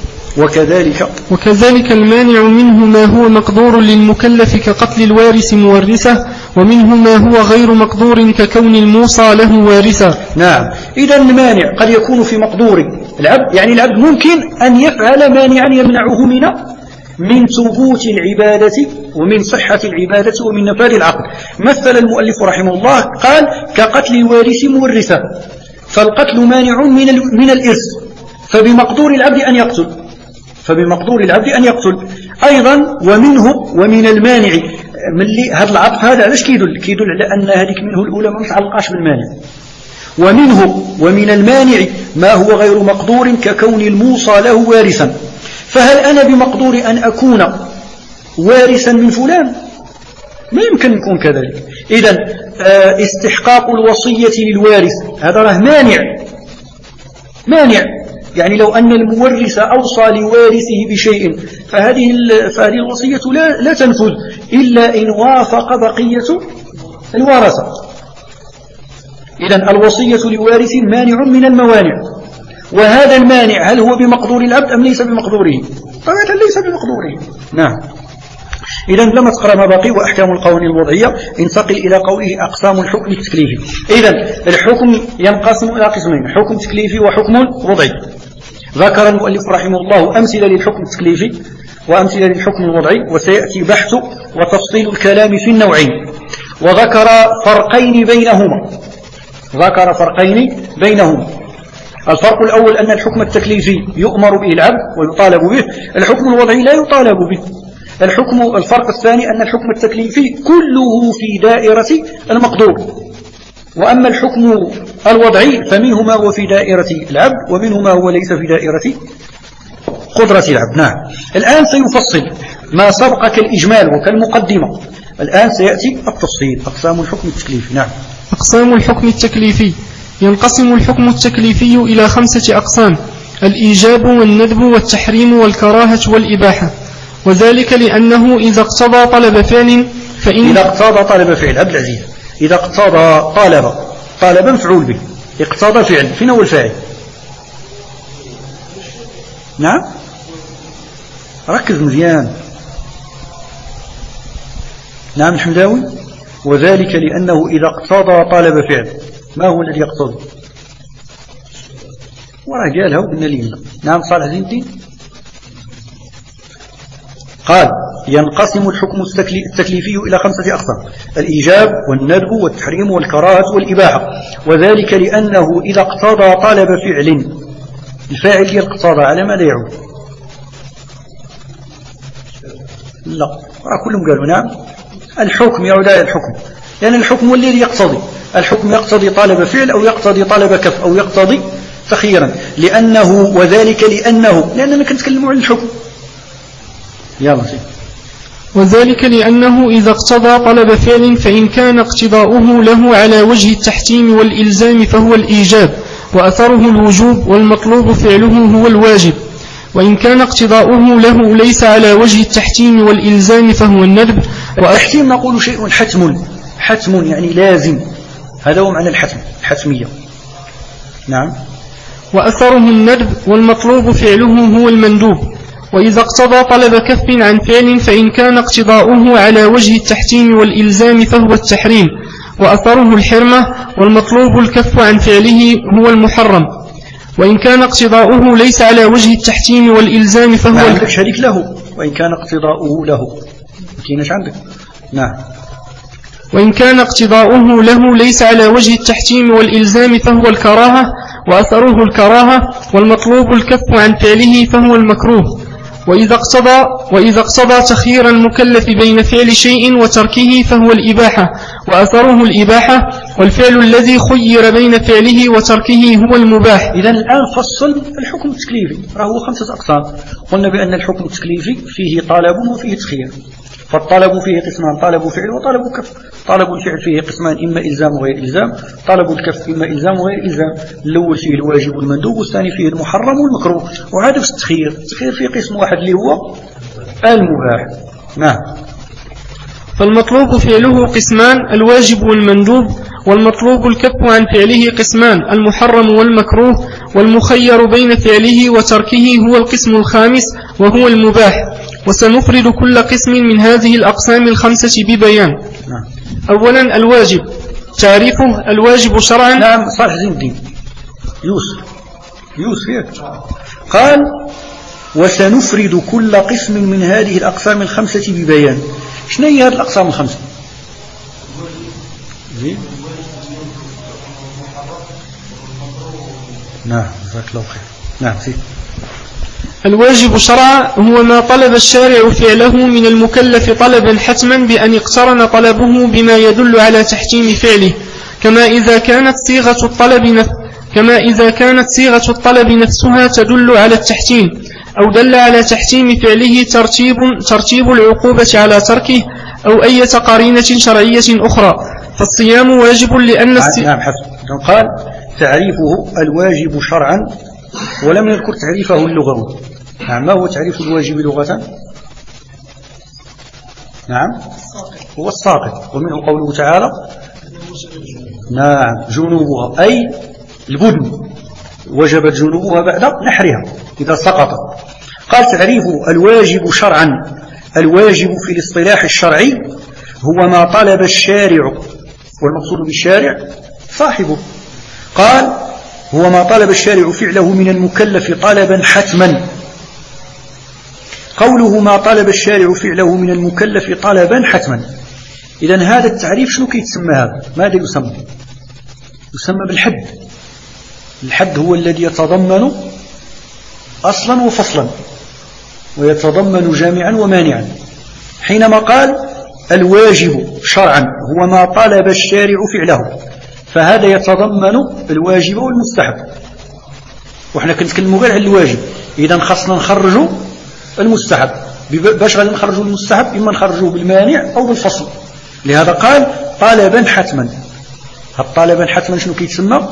وكذلك المانع منه ما هو مقدور للمكلف كقتل الوارث مورثه، ومنه ما هو غير مقدور ككون الموصى له وارثا. نعم. إذا المانع قد يكون في مقدور العبد، يعني العبد ممكن أن يفعل مانعا يمنعه من ثبوت العبادة ومن صحة العبادة ومن نفاذ العقد. مثل المؤلف رحمه الله قال كقتل الوارث مورثه، فالقتل مانع من الإرث، فبمقدور العبد أن يقتل أيضا. ومن المانع من هذا العطف هذا علاش كيدل على أن هذيك منه الأولى ما متعلقاش بالمانع. ومن المانع ما هو غير مقدور ككون الموصى له وارثا. فهل أنا بمقدور أن أكون وارثا من فلان؟ ما يمكن يكون كذلك. إذن استحقاق الوصية للوارث هذا راه مانع. يعني لو أن المورث أوصى لوارثه بشيء فهذه الوصية لا تنفذ إلا إن وافق بقية الورثة. إذن الوصية لوارث مانع من الموانع، وهذا المانع هل هو بمقدور العبد أم ليس بمقدوره؟ طبعا ليس بمقدوره. نعم. إذن لما تقرأ ما بقي وأحكام القوانين الوضعية انتقل إلى قوله أقسام الحكم التكليفي. إذن الحكم ينقسم إلى قسمين: حكم تكليفي وحكم وضعي. ذكر المؤلف رحمه الله أمثلة للحكم التكليفي وأمثلة للحكم الوضعي، وسيأتي بحث وتفصيل الكلام في النوعين. وذكر فرقين بينهما. الفرق الأول أن الحكم التكليفي يؤمر به العبد ويطالب به، الحكم الوضعي لا يطالب به. الفرق الثاني أن الحكم التكليفي كله في دائرة المقدور، وأما الحكم الوضعي فمنه ما هو في دائرة العبد ومنه ما هو ليس في دائرة قدرة العبد. نعم. الآن سيفصل ما سبق كالإجمال وكالمقدمة، الآن سيأتي التفصيل. أقسام الحكم التكليفي. نعم. أقسام الحكم التكليفي: ينقسم الحكم التكليفي إلى 5 أقسام: الإيجاب والندب والتحريم والكراهة والإباحة. وذلك لأنه إذا اقتضى طلب فعل إذا اقتضى طلب فعل عبد العزيز، إذا اقتضى طلب مفعول به، اقتضى فعل، فين هو الفاعل؟ نعم، ركز مزيان. نعم الحمداوي. وذلك لأنه إذا اقتضى طلب فعل، ما هو الذي يقتضي؟ وراه قالها وقلنا لي. نعم صالح زين الدين قال: ينقسم الحكم التكليفي إلى 5 أقسام: الإيجاب والندب والتحريم والكراهة والإباحة. وذلك لأنه إذا اقتضى طلب فعل، الفاعل ديال اقتضى على ماذا يعود؟ لا، كلهم قالوا نعم. الحكم يعود على الحكم، لأن الحكم هو الذي يقتضي. الحكم يقتضي طلب فعل أو يقتضي طلب كف أو يقتضي تخييرا. وذلك لأننا كنتكلموا عن الحكم. يلا سيدي. وذلك لأنه إذا اقتضى طلب فعل فإن كان اقتضاؤه له على وجه التحتيم والإلزام فهو الإيجاب وأثره الوجوب، والمطلوب فعله هو الواجب. وإن كان اقتضاؤه له ليس على وجه التحتيم والإلزام فهو الندب. التحتيم نقول شيء حتم يعني لازم، هذا هو معنى الحتمية. نعم. وأثره الندب، والمطلوب فعله هو المندوب. وإذا اقتضى طلب كف عن فعل فإن كان اقتضاؤه على وجه التحتيم والإلزام فهو التحريم، وأثره الحرمة، والمطلوب الكف عن فعله هو المحرم. وإن كان اقتضاؤه ليس على وجه التحتيم والإلزام فهو عندك شريك له. وإن كان اقتضاؤه له كيناش عندك. نعم. وإن كان اقتضاؤه له ليس على وجه التحتيم والإلزام فهو الكراهة، وأثره الكراهة، والمطلوب الكف عن فعله فهو المكروه. وإذا اقتضى تخيير المكلف بين فعل شيء وتركه فهو الإباحة، وأثره الإباحة، والفعل الذي خير بين فعله وتركه هو المباح. إذن الآن فصل الحكم التكليفي، هو 5 أقسام. قلنا بأن الحكم التكليفي فيه طلب وفيه تخيير. فالطلب فيه قسمان: طلب فعل وطلب كف. طلب الفعل فيه قسمان: إما إلزام وغير إلزام. طلب الكف إما إلزام وغير إلزام. الأول فيه الواجب والمندوب، والثاني فيه المحرم والمكروه. وهذا في التخيير فيه قسم واحد اللي هو المباح. نعم. فالمطلوب فعله قسمان: الواجب والمندوب. والمطلوب الكف عن فعله قسمان: المحرم والمكروه. والمخير بين فعله وتركه هو القسم الخامس وهو المباح. وسنفرد كل قسم من هذه الأقسام 5 ببيان. أولا الواجب. تعريفه: الواجب شرعا. نعم صالح زين الدين يوسف قال: وسنفرد كل قسم من هذه الأقسام 5 ببيان. شنو هي هذه الأقسام 5؟ نعم جزاك الله خير. نعم سيدي. الواجب شرعا هو ما طلب الشارع فعله من المكلف طلبا حتما بأن اقترن طلبه بما يدل على تحتيم فعله، كما إذا كانت صيغة الطلب نفسها تدل على التحتيم، أو دل على تحتيم فعله ترتيب العقوبة على تركه أو أي قرينة شرعية أخرى، فالصيام واجب لأن نعم حسب. قال تعريفه الواجب شرعا ولم يذكر تعريفه اللغوي. نعم، ما هو تعريف الواجب لغة؟ نعم، هو الساقط، ومنه قوله تعالى نعم جنوبها، أي البدن وجبت جنوبها بعد نحرها إذا سقط. قال تعريف الواجب شرعا، الواجب في الاصطلاح الشرعي هو ما طلب الشارع، والمقصود بالشارع صاحبه. قال هو ما طلب الشارع فعله من المكلف طلبا حتما. قوله ما طلب الشارع فعله من المكلف طلبا حتما، إذن هذا التعريف شنو كيتسمى؟ هذا ماذا يسمى؟ يسمى بالحد. الحد هو الذي يتضمن أصلا وفصلا، ويتضمن جامعا ومانعا. حينما قال الواجب شرعا هو ما طلب الشارع فعله، فهذا يتضمن الواجب والمستحب، وإحنا كنتكلموا غير عن الواجب. إذن خاصنا نخرجوا المستحب. باش غادي نخرجوا المستحب إما نخرجوه بالمانع أو بالفصل. لهذا قال طالبا حتما. هذا طالبا حتما شنو كيتسمى؟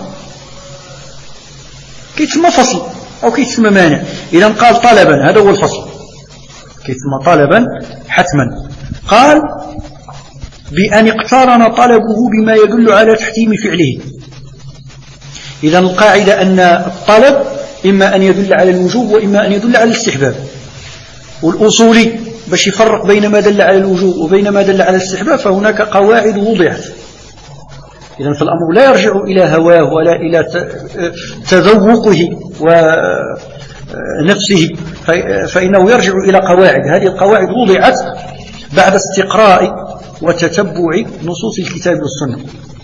كيتسمى فصل أو كيتسمى مانع. إذا قال طالبا هذا هو الفصل، كيتسمى طالبا حتما. قال بأن اقترن طلبه بما يدل على تحتيم فعله. إذا القاعدة أن الطلب إما أن يدل على الوجوب وإما أن يدل على الاستحباب. والأصولي باش يفرق بين ما دل على الوجوب وبين ما دل على الاستحباب فهناك قواعد وضعت. إذن فالأمر لا يرجع إلى هواه ولا إلى تذوقه ونفسه، فإنه يرجع إلى قواعد. هذه القواعد وضعت بعد استقراء وتتبع نصوص الكتاب والسنة،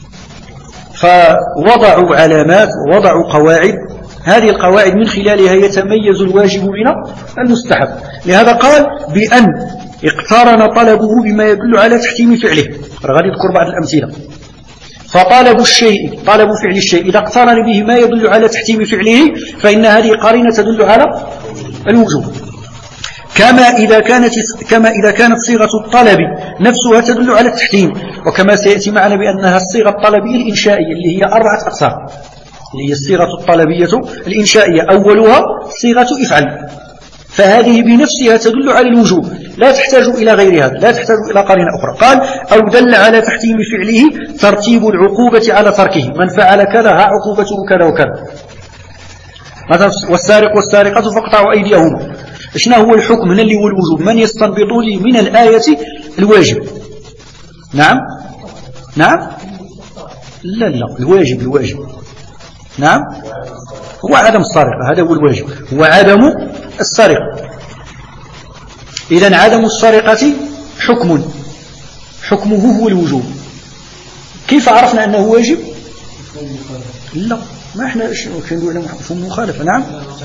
فوضعوا علامات ووضعوا قواعد. هذه القواعد من خلالها يتميز الواجب من المستحب. لهذا قال بأن اقترن طلبه بما يدل على تحتيم فعله. غادي نذكر بعض الأمثلة. فطالب الشيء، طلب فعل الشيء إذا اقترن به ما يدل على تحتيم فعله فإن هذه قرينة تدل على الوجوب. كما إذا كانت صيغة الطلب نفسها تدل على التحتيم، وكما سيأتي معنا بأنها الصيغة الطلبية الإنشائية اللي هي 4 أقسام، اللي هي الصيغة الطلبية الإنشائية. أولها صيغة افعل، فهذه بنفسها تدل على الوجوب، لا تحتاج إلى غير هذا، لا تحتاج إلى قرينة أخرى. قال أو دل على تحتيم فعله ترتيب العقوبة على تركه، من فعل كذا عقوبته كذا وكذا. مثلا والسارق والسارقة فاقطعوا أيديهما. شنو هو الحكم هنا اللي هو الوجوب؟ من يستنبط لي من الآية الواجب؟ نعم نعم لا الواجب نعم هو عدم السرقة، هذا هو الواجب، هو عدم السرقة. إذن عدم السرقة حكمه هو الوجوب. كيف عرفنا أنه واجب؟ لا ما احنا كنقول له مفهوم مخالفة. نعم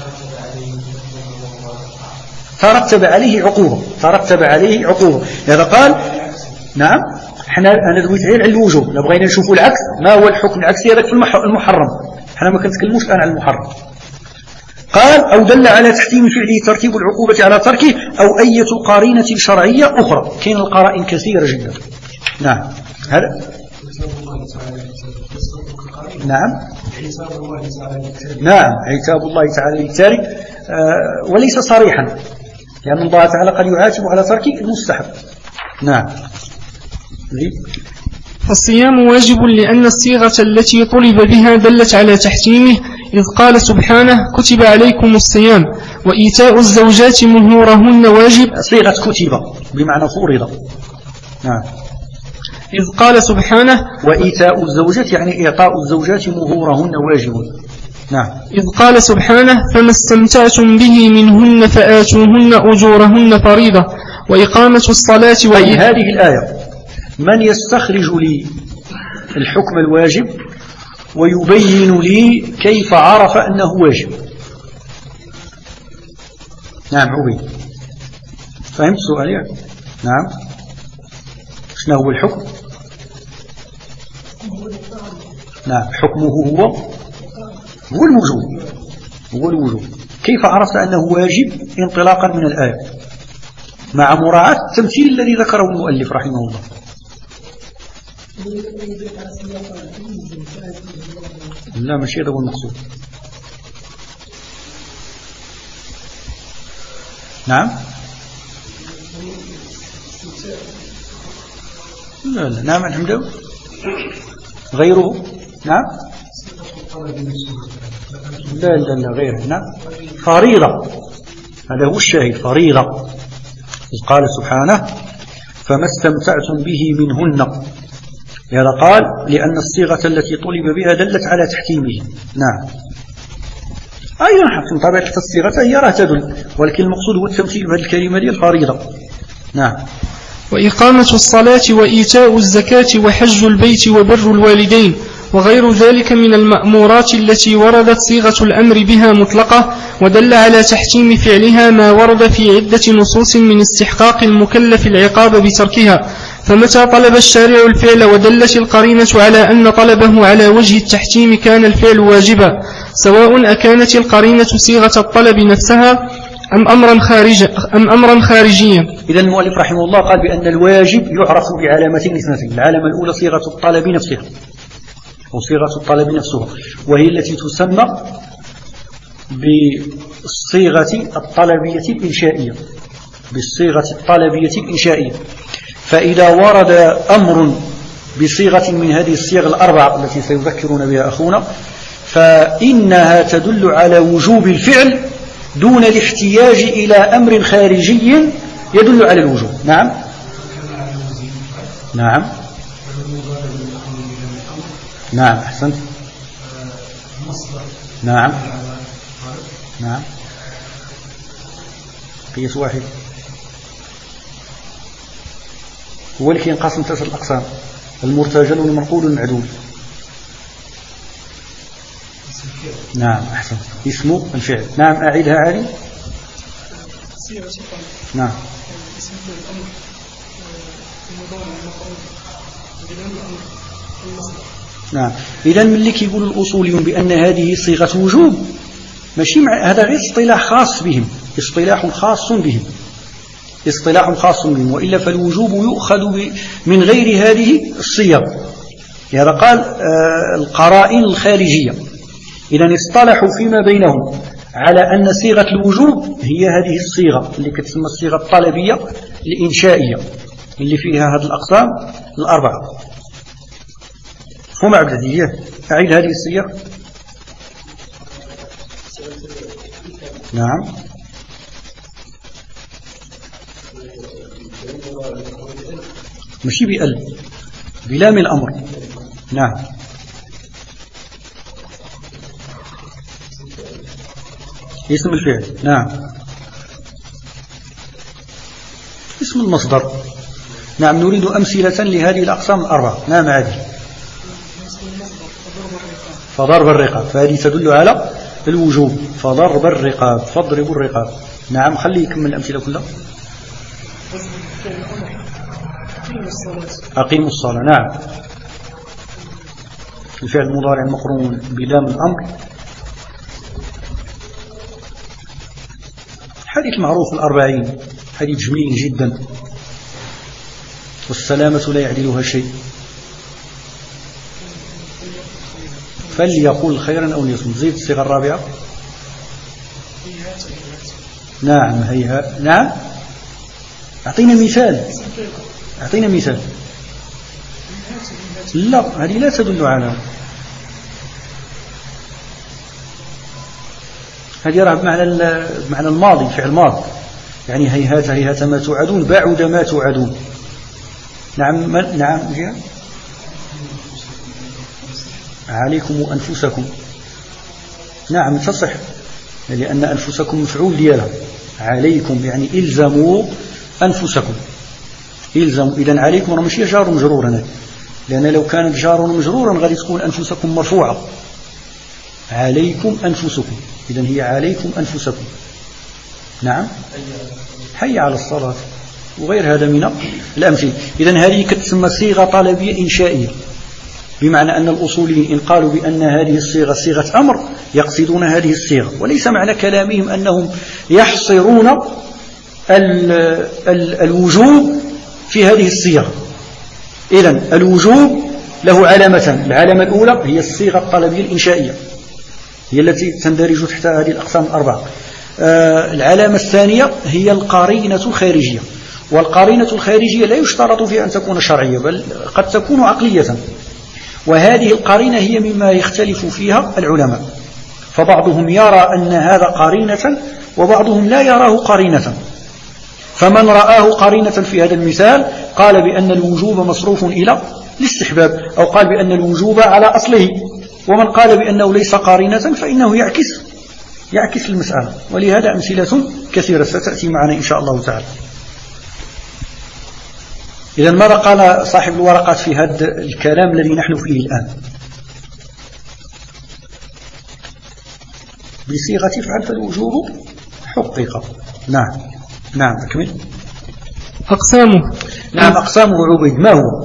ترتب عليه عقوبة. هذا قال نعم أنا دويت غير على الوجوب، بغينا نشوفوا العكس. ما هو الحكم العكسي؟ هذاك في المحرم. احنا ما كنتكلموش الآن عن المحرم. قال أو دل على تحتيم فعله ترتيب العقوبة على تركه أو أي قرينة شرعية أخرى. كاين القرائن كثيرة جدا. نعم هذا نعم عتاب الله تعالى للتارك وليس صريحا، لأن الله تعالى قد يعاتب على ترك المستحب. نعم. فالصيام واجب لأن الصيغة التي طلب بها دلت على تحتيمه، إذ قال سبحانه كتب عليكم الصيام، وإيتاء الزوجات مهورهن واجب. صيغة كتب بمعنى فرض. نعم. إذ قال سبحانه وإيتاء الزوجات يعني إعطاء الزوجات مهورهن واجب. نعم. إذ قال سبحانه فما استمتعتم به منهن فآتوهن أجورهن فريضة، وإقامة الصلاة هذه الآية من يستخرج لي الحكم الواجب ويبين لي كيف عرف أنه واجب؟ نعم عبيد فهمت سؤالي؟ نعم شنو هو الحكم؟ نعم حكمه هو الوجوب. كيف عرفت أنه واجب انطلاقا من الآية مع مراعاة التمثيل الذي ذكره المؤلف رحمه الله؟ لا، ماشي هذا هو المقصود. نعم. لا لا، نعم الحمد غيره. نعم. لا لا لا غيره. نعم فريضة، هذا هو الشاهد، فريضة. قال سبحانه فما استمتعتم به منهن. هذا قال لأن الصيغة التي طلب بها دلت على تحكيمه. نعم. أيضا حق طبيعة الصيغة هي راه تدل، ولكن المقصود هو التمثيل بهذه الكلمة دي الفريضة. نعم. وإقامة الصلاة وإيتاء الزكاة وحج البيت وبر الوالدين وغير ذلك من المأمورات التي وردت صيغة الأمر بها مطلقة، ودل على تحكيم فعلها ما ورد في عدة نصوص من استحقاق المكلف العقاب بتركها. فمتى طلب الشارع الفعل ودلت القرينة على أن طلبه على وجه التحكيم كان الفعل واجبا، سواء أكانت القرينة صيغة الطلب نفسها أم أمرا خارجيا. إذا المؤلف رحمه الله قال بأن الواجب يعرف بعلامتين اثنتين. العلامة الأولى صيغة الطلب نفسها، أو صيغة الطلب نفسها، وهي التي تسمى بالصيغة الطلبية الإنشائية، بالصيغة الطلبية الإنشائية. فإذا ورد أمر بصيغة من هذه الصيغ الأربعة التي سيذكرون بها أخونا، فإنها تدل على وجوب الفعل دون الاحتياج إلى أمر خارجي يدل على الوجوب. نعم. نعم. نعم أحسنت. نعم. نعم. قياس واحد هو اللي ينقسم 3 الأقسام: المرتجل والمنقول والمعدول. نعم أحسن. اسم الفعل. نعم أعيدها علي. نعم. نعم. إذن من اللي كيقول الأصوليون بأن هذه صيغة وجوب، ماشي هذا غير اصطلاح خاص بهم، اصطلاح خاص بهم، اصطلاح خاص بهم، وإلا فالوجوب يؤخذ من غير هذه الصيغ. لهذا قال القرائن الخارجية. إذن اصطلحوا فيما بينهم على أن صيغة الوجوب هي هذه الصيغة اللي كتسمى الصيغة الطلبية الإنشائية اللي فيها هذه الأقسام الأربعة. هم عبدالله أعيد هذه الصيغ. نعم. مشي بأل، بلام الأمر. نعم. اسم الفعل. نعم. اسم المصدر. نعم. نريد أمثلة لهذه الأقسام الأربعة. نعم عادي. فضرب الرقاب، فهذه تدل على الوجوب. فضرب الرقاب، فاضربوا الرقاب. نعم. خليه يكمل الأمثلة كلها. أقيموا الصلاة. نعم. الفعل المضارع المقرون بلام الأمر. حديث معروف الأربعين، حديث جميل جدا. والسلامة لا يعدلها شيء، فليقول خيرا أو ليصمت. زيد الصيغة الرابعة. نعم. هيها. نعم. أعطينا مثال. أعطينا مثال. لا، هذه لا تدل على هذه راه بمعنى الماضي، فعل ماضي، يعني هيهات هيهات ما توعدون، بعد ما توعدون. نعم. نعم. عليكم أنفسكم. نعم تصح، لأن أنفسكم مفعول ديالها. عليكم يعني إلزموا أنفسكم، إلزموا. إذن عليكم راه ماشي جار ومجرور هنا، لأن لو كانت جار ومجرورا غادي تكون أنفسكم مرفوعة. عليكم أنفسكم، إذن هي عليكم أنفسكم. نعم. حي على الصلاة وغير هذا من الأمثلة. إذن هذه كتسمى صيغة طلبية إنشائية، بمعنى أن الأصوليين إن قالوا بأن هذه الصيغة صيغة أمر يقصدون هذه الصيغة، وليس معنى كلامهم أنهم يحصرون الوجوب في هذه الصيغة. إذن الوجوب له علامتان، العلامة الأولى هي الصيغة الطلبية الإنشائية، هي التي تندرج تحت هذه الأقسام الأربعة. العلامة الثانية هي القرينة الخارجية، والقرينة الخارجية لا يشترط فيها أن تكون شرعية، بل قد تكون عقلية، وهذه القرينة هي مما يختلف فيها العلماء، فبعضهم يرى أن هذا قرينة وبعضهم لا يراه قرينة. فمن رآه قرينة في هذا المثال قال بأن الوجوب مصروف إلى الاستحباب، أو قال بأن الوجوب على أصله، ومن قال بأنه ليس قرينة فإنه يعكس المسألة. ولهذا أمثلة كثيرة ستأتي معنا إن شاء الله تعالى. إذن ماذا قال صاحب الورقات في هذا الكلام الذي نحن فيه الآن؟ بصيغة فعل فالوجوب حقق. نعم أكمل. أقسامه. نعم أقسامه عبيد، ما هو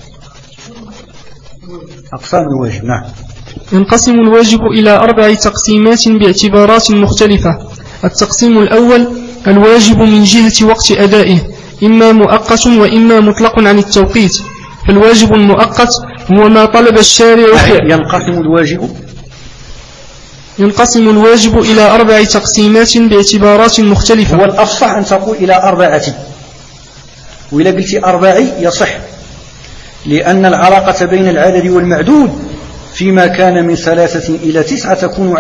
أقسام الواجب؟ نعم. ينقسم الواجب إلى 4 تقسيمات باعتبارات مختلفة. التقسيم الأول: الواجب من جهة وقت أدائه، إما مؤقت وإما مطلق عن التوقيت. فالواجب المؤقت هو ما طلب الشارع. ينقسم الواجب إلى 4 تقسيمات باعتبارات مختلفة. هو الأفصح أن تقول إلى 4، وإذا قلت 4 يصح، لأن العلاقة بين العدد والمعدود فيما كان من 3 إلى 9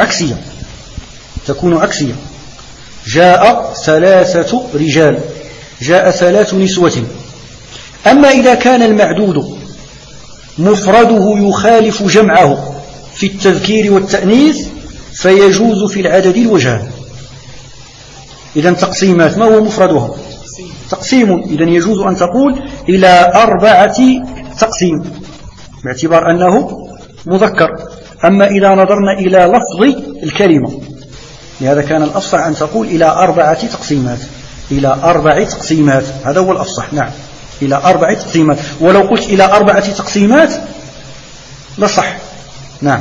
تكون عكسية. جاء 3 رجال، جاء 3 نسوة. أما إذا كان المعدود مفرده يخالف جمعه في التذكير والتأنيث فيجوز في العدد الوجهان. إذن تقسيمات، ما هو مفردها؟ تقسيم. إذن يجوز أن تقول إلى 4 تقسيم باعتبار أنه مذكر. أما إذا نظرنا إلى لفظ الكلمة، لهذا كان الأفصح أن تقول إلى 4 تقسيمات، إلى 4 تقسيمات، هذا هو الأفصح. نعم، إلى 4 تقسيمات. ولو قلت إلى 4 تقسيمات لصح. نعم.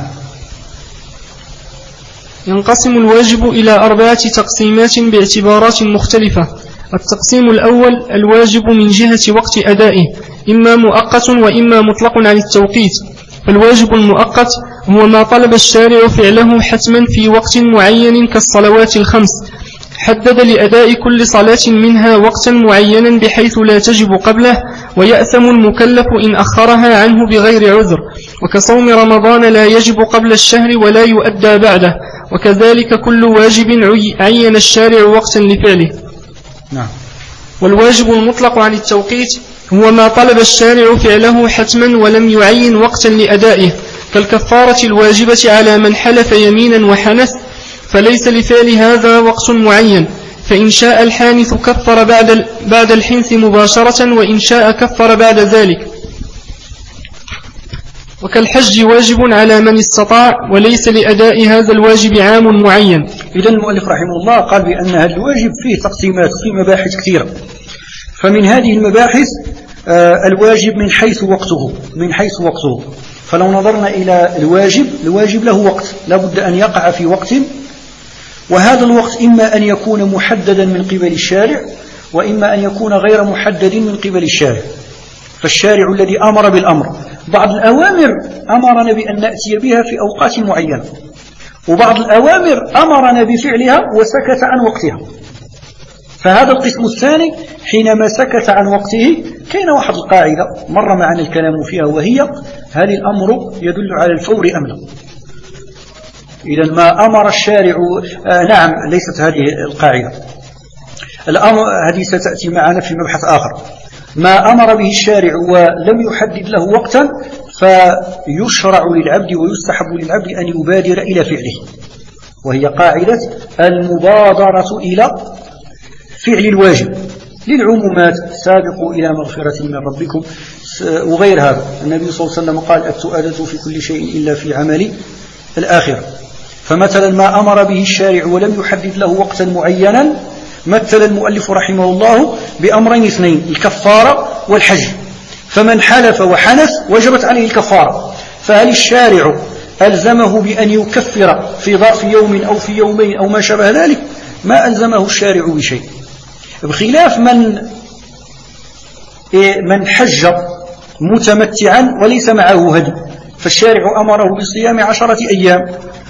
ينقسم الواجب إلى 4 تقسيمات باعتبارات مختلفة. التقسيم الأول: الواجب من جهة وقت أدائه، إما مؤقت وإما مطلق عن التوقيت. فالواجب المؤقت هو ما طلب الشارع فعله حتما في وقت معين كالصلوات الخمس، حدد لأداء كل صلاة منها وقتا معينا بحيث لا تجب قبله، ويأثم المكلف إن أخرها عنه بغير عذر، وكصوم رمضان لا يجب قبل الشهر ولا يؤدى بعده، وكذلك كل واجب عين الشارع وقتا لفعله. نعم. والواجب المطلق عن التوقيت هو ما طلب الشارع فعله حتما ولم يعين وقتا لأدائه، كالكفارة الواجبة على من حلف يمينا وحنث، فليس لفعل هذا وقت معين، فإن شاء الحانث كفر بعد الحنث مباشرة، وإن شاء كفر بعد ذلك. وكالحج واجب على من استطاع، وليس لأداء هذا الواجب عام معين. إذن المؤلف رحمه الله قال بأن هذا الواجب فيه تقسيمات، فيه مباحث كثيرة. فمن هذه المباحث الواجب من حيث وقته. فلو نظرنا إلى الواجب له وقت، لا بد أن يقع في وقت، وهذا الوقت إما أن يكون محددا من قبل الشارع، وإما أن يكون غير محدد من قبل الشارع. فالشارع الذي أمر بالأمر، بعض الأوامر أمرنا بأن نأتي بها في أوقات معينة، وبعض الأوامر أمرنا بفعلها وسكت عن وقتها. فهذا القسم الثاني حينما سكت عن وقته كاين واحد القاعدة مر معنا الكلام فيها، وهي: هل الأمر يدل على الفور أم لا؟ إذا ما أمر الشارع نعم، ليست هذه القاعدة. الأمر هذه ستأتي معنا في مبحث آخر. ما أمر به الشارع ولم يحدد له وقتا فيشرع للعبد ويستحب للعبد أن يبادر إلى فعله، وهي قاعدة المبادرة إلى فعل الواجب للعمومات: سابقوا إلى مغفرة من ربكم وغير هذا. النبي صلى الله عليه وسلم قال: التؤادة في كل شيء إلا في عمل الآخرة. فمثلا ما أمر به الشارع ولم يحدد له وقتا معينا، مثل المؤلف رحمه الله بأمرين اثنين: الكفارة والحج. فمن حلف وحنث وجبت عليه الكفارة، فهل الشارع ألزمه بأن يكفر في ظرف يوم أو في يومين أو ما شابه ذلك ما ألزمه الشارع بشيء، بخلاف من حج متمتعا وليس معه هدي، فالشارع أمره بصيام 10 أيام،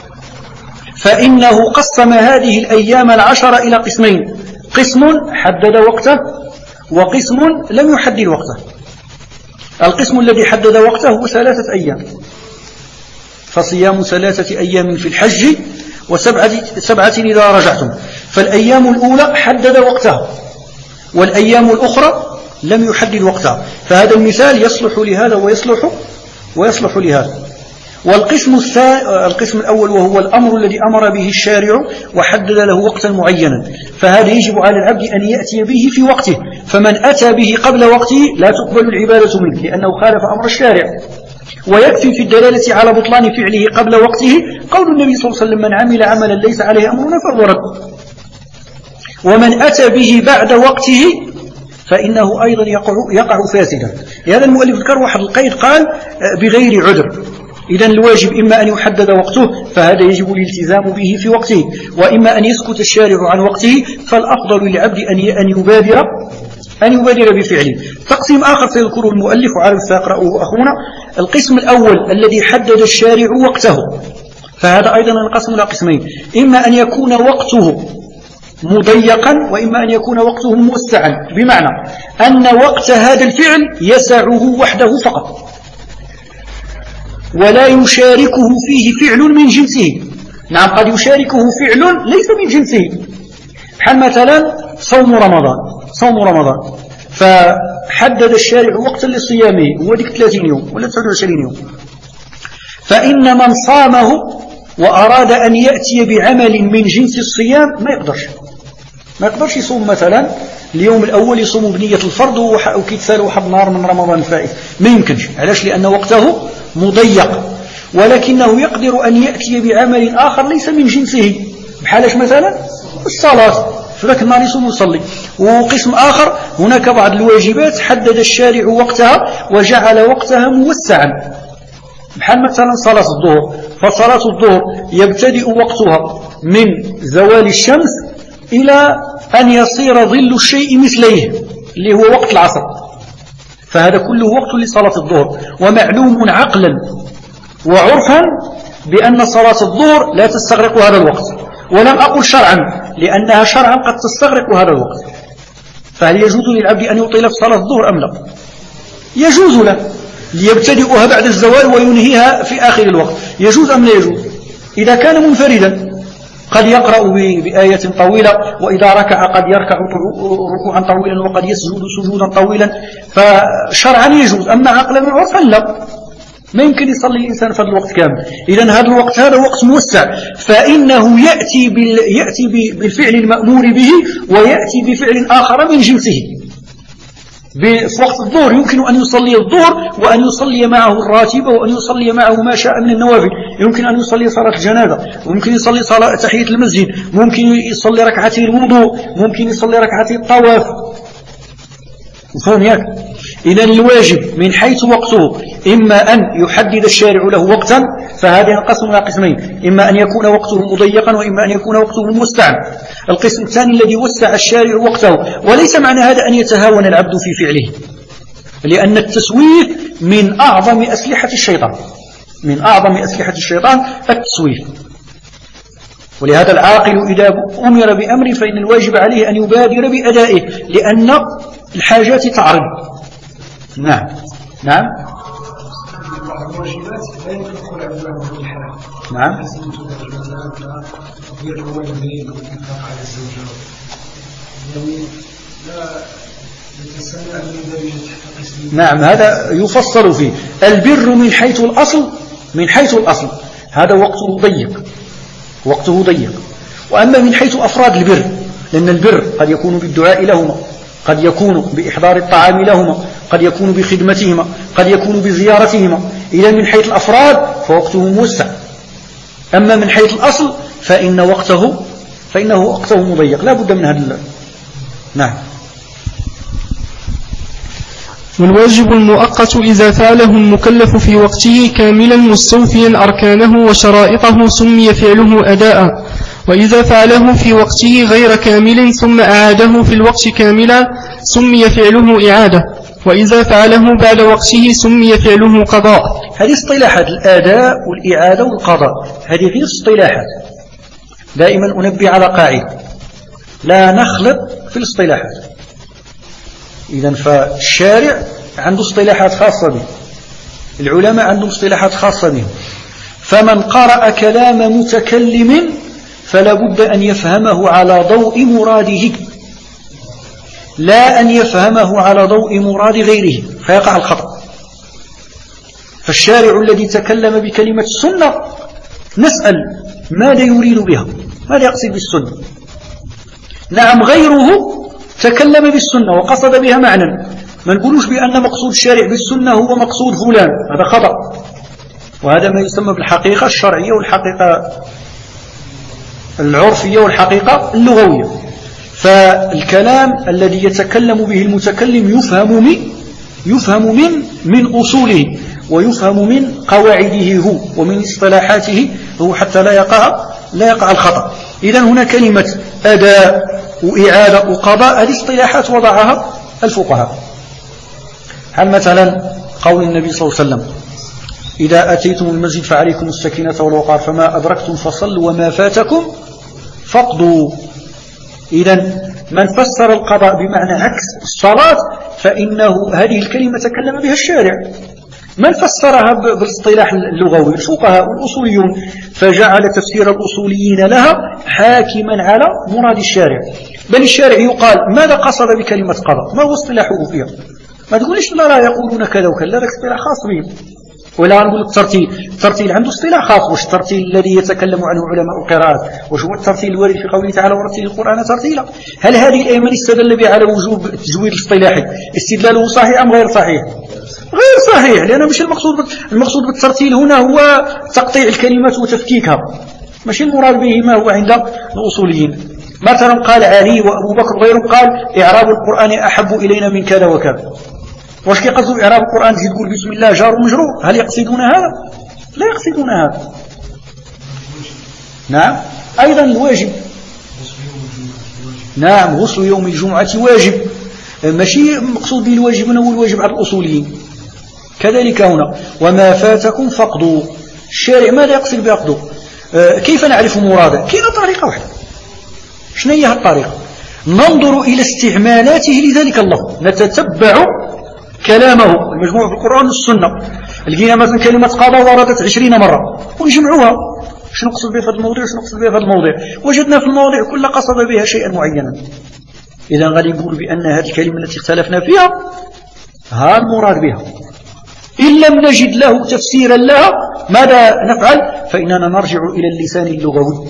فإنه قسم هذه الأيام 10 إلى قسمين، قسم حدد وقته وقسم لم يحدد وقته. القسم الذي حدد وقته هو 3 أيام، فصيام 3 أيام في الحج وسبعة إذا رجعتم. فالأيام الأولى حدد وقتها، والأيام الأخرى لم يحدد وقتها، فهذا المثال يصلح لهذا ويصلح لهذا. والقسم الأول وهو الأمر الذي أمر به الشارع وحدد له وقتا معينا، فهذا يجب على العبد أن يأتي به في وقته، فمن أتى به قبل وقته لا تقبل العبادة منه لأنه خالف أمر الشارع. ويكفي في الدلالة على بطلان فعله قبل وقته قول النبي صلى الله عليه وسلم: من عمل عملا ليس عليه أمرنا فهو رد. ومن أتى به بعد وقته فإنه أيضا يقع فاسدا. لهذا المؤلف ذكر واحد القيد، قال بغير عذر. إذن الواجب إما أن يحدد وقته فهذا يجب الالتزام به في وقته، وإما أن يسكت الشارع عن وقته، فالأفضل للعبد أن يبادر بفعله. تقسيم آخر سيذكره المؤلف وعلى سيقرأه أخونا. القسم الأول الذي حدد الشارع وقته، فهذا أيضا انقسم إلى قسمين: إما أن يكون وقته مضيقا وإما أن يكون وقته موسعا، بمعنى أن وقت هذا الفعل يسعه وحده فقط ولا يشاركه فيه فعل من جنسه. نعم، قد يشاركه فعل ليس من جنسه، بحال مثلا صوم رمضان، فحدد الشارع وقتا لصيامه هو ديك 30 يوم ولا 29 يوم، فإن من صامه وأراد أن يأتي بعمل من جنس الصيام ما يقدرش يصوم مثلا اليوم الأول يصوم بنية الفرض وكيتسال واحد نهار من رمضان الفائت، ما يمكنش. علاش؟ لأن وقته مضيق، ولكنه يقدر أن يأتي بعمل آخر ليس من جنسه، بحالش مثلا الصلاة، في ذاك النهار يصوم ويصلي. وقسم آخر هناك بعض الواجبات حدد الشارع وقتها وجعل وقتها موسعا، بحال مثلا صلاة الظهر، فصلاة الظهر يبتدئ وقتها من زوال الشمس إلى أن يصير ظل الشيء مثليه اللي هو وقت العصر، فهذا كله وقت لصلاة الظهر. ومعلوم عقلا وعرفا بأن صلاة الظهر لا تستغرق هذا الوقت، ولم أقل شرعا لأنها شرعا قد تستغرق هذا الوقت. فهل يجوز للعبد أن يطيل في صلاة الظهر أم لا؟ يجوز له، ليبتدئها بعد الزوال وينهيها في آخر الوقت، يجوز أم لا يجوز؟ إذا كان منفردا قد يقرأ بآية طويلة، وإذا ركع قد يركع ركوعا طويلا وقد يسجد سجودا طويلا، فشرعا يجوز. أما عقلا وعرفا لا، ما يمكن يصلي الإنسان في هذا الوقت كامل. إذن هذا الوقت هذا وقت موسع، فإنه يأتي بالفعل المأمور به ويأتي بفعل آخر من جنسه. في وقت الظهر يمكن أن يصلي الظهر وأن يصلي معه الراتبة وأن يصلي معه ما شاء من النوافل، يمكن أن يصلي صلاة الجنازة، وممكن يصلي صلاة تحية المسجد، ممكن يصلي ركعتي الوضوء، ممكن يصلي ركعتي الطواف. فهم ياك؟ إذن الواجب من حيث وقته إما أن يحدد الشارع له وقتا، فهذا ينقسم إلى قسمين: إما أن يكون وقته مضيقا وإما أن يكون وقته موسعا. القسم الثاني الذي وسع الشارع وقته، وليس معنى هذا أن يتهاون العبد في فعله، لأن التسويف من أعظم أسلحة الشيطان، التسويف. ولهذا العاقل إذا أمر بأمر فإن الواجب عليه أن يبادر بأدائه، لأن الحاجات تعرض. نعم نعم نعم نعم، هذا يفصل فيه. البر من حيث الأصل هذا وقته ضيق. وأما من حيث أفراد البر، لأن البر قد يكون بالدعاء لهما، قد يكون بإحضار الطعام لهما، قد يكون بخدمتهما، قد يكون بزيارتهما. إذا من حيث الأفراد فوقته موسع، أما من حيث الأصل فإنه وقته مضيق، لا بد من هذا. نعم. والواجب المؤقت إذا فعله المكلف في وقته كاملا مستوفيا أركانه وشرائطه سمي فعله أداء، وإذا فعله في وقته غير كامل ثم أعاده في الوقت كاملا سمي فعله إعادة، وإذا فعله بعد وقته سمي فعله قضاء. هذه اصطلاحات الأداء والإعادة والقضاء، هذه غير اصطلاحات. دائما أنبه على قاعدة: لا نخلط في الاصطلاحات. إذن فالشارع عنده اصطلاحات خاصة به، العلماء عندهم اصطلاحات خاصة بهم، فمن قرأ كلام متكلم فلا بد أن يفهمه على ضوء مراده، لا أن يفهمه على ضوء مراد غيره فيقع الخطأ. فالشارع الذي تكلم بكلمة السنة نسأل ماذا يريد بها، ماذا يقصد بالسنة؟ نعم، غيره تكلم بالسنة وقصد بها معنى، ما نقولوش بأن مقصود الشارع بالسنة هو مقصود فلان، هذا خطأ، وهذا ما يسمى بالحقيقة الشرعية والحقيقة العرفية والحقيقة اللغوية. فالكلام الذي يتكلم به المتكلم يفهم من أصوله، ويفهم من قواعده هو ومن اصطلاحاته هو، حتى لا يقع الخطأ. إذن هنا كلمة أداء وإعادة وقضاء، هذه اصطلاحات وضعها الفقهاء. هل مثلا قول النبي صلى الله عليه وسلم: إذا أتيتم المسجد فعليكم السكينة والوقار، فما أدركتم فصلوا وما فاتكم فاقضوا. إذن من فسر القضاء بمعنى عكس الصلاة فإنه هذه الكلمة تكلم بها الشارع. من فسرها بالاصطلاح اللغوي الفقهاء والأصوليون، فجعل تفسير الأصوليين لها حاكما على مراد الشارع. بل الشارع يقال ماذا قصد بكلمة قضاء، ما هو اصطلاحه فيها، ما تقولش لا يقولون كذا وكذا، هذا اصطلاح خاص بهم. ولا نقول الترتيل عنده اصطلاح خاص، واش الترتيل الذي يتكلم عنه علماء القراءات، واش هو الترتيل الوارد في قوله تعالى: ورتل القرآن ترتيلا؟ هل هذه الآية من استدل بها على وجوب التجويد الاصطلاحي استدلاله صحيح أم غير صحيح؟ غير صحيح، لأنه مش المقصود بالترتيل هنا هو تقطيع الكلمات وتفكيكها، ماشي المراد به ما هو عند الأصوليين. مثلا قال علي وأبو بكر وغيرهم قال: إعراب القرآن أحب إلينا من كذا وكذا. واش كيقصدوا إعراب القرآن تجي تقول بسم الله جار ومجرور؟ هل يقصدون هذا؟ لا يقصدون هذا. نعم، أيضا الواجب، نعم، غسل يوم الجمعة واجب، ماشي مقصود به الواجب هنا هو الواجب على الأصوليين. كذلك هنا: وما فاتكم فاقضوا. الشارع ماذا يقصد بأقضوا؟ كيف نعرف مراده؟ كاينه طريقة واحدة. شنو هي الطريقة؟ ننظر إلى استعمالاته لذلك اللفظ، نتتبع كلامه المجموع في القرآن والسنة. لقينا مثلا كلمة قضاء وردت 20 مرة ونجمعوها، شنو نقصد بها في هذا الموضوع، شنو نقصد بها في هذا الموضوع، وجدنا في المواضيع كلها قصد بها شيئا معينا. إذا غادي نقول بأن هذه الكلمة التي اختلفنا فيها ها المراد بها. إن لم نجد له تفسيرا لها ماذا نفعل؟ فإننا نرجع إلى اللسان اللغوي،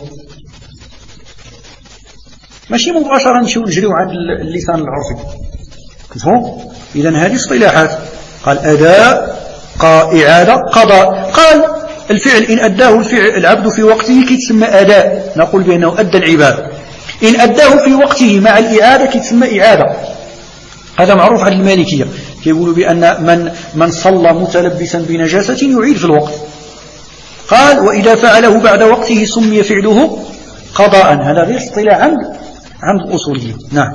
ماشي مباشرة نجريو عن اللسان العرفي. مفهوم؟ إذن هذه اصطلاحات. قال أداء، إعادة، قضاء. قال الفعل إن أداه العبد في وقته كيتسمى أداء، نقول بأنه أدى العبادة. إن أداه في وقته مع الإعادة كيتسمى إعادة. هذا معروف عند المالكية، يقولوا بأن من صلى متلبسا بنجاسة يعيد في الوقت. قال وإذا فعله بعد وقته سمي فعله قضاء. هذا غير اصطلاح عند الأصوليين. نعم.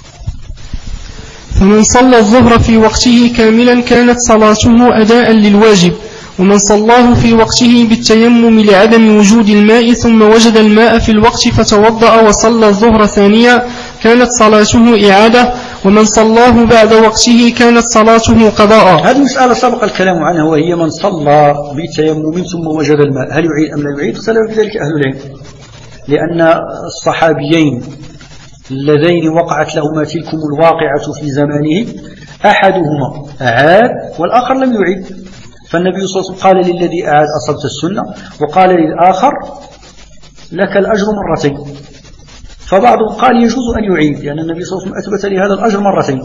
فمن صلى الظهر في وقته كاملا كانت صلاته أداء للواجب، ومن صلاه في وقته بالتيمم لعدم وجود الماء ثم وجد الماء في الوقت فتوضأ وصلى الظهر ثانية كانت صلاته إعادة، ومن صلاه بعد وقته كانت صلاته قضاء. هذه مسألة سبق الكلام عنها، وهي من صلى بتيمم ثم وجد الماء هل يعيد أم لا يعيد؟ اختلف بذلك أهل العلم، لأن الصحابيين اللذين وقعت لهما تلكم الواقعة في زمانه أحدهما أعاد والآخر لم يعيد. فالنبي صلى الله عليه وسلم قال للذي أعاد أصبت السنة، وقال للآخر لك الأجر مرتين. فبعضهم قال يجوز أن يعيد، لأن النبي صلى الله عليه وسلم أثبت لهذا الأجر مرتين.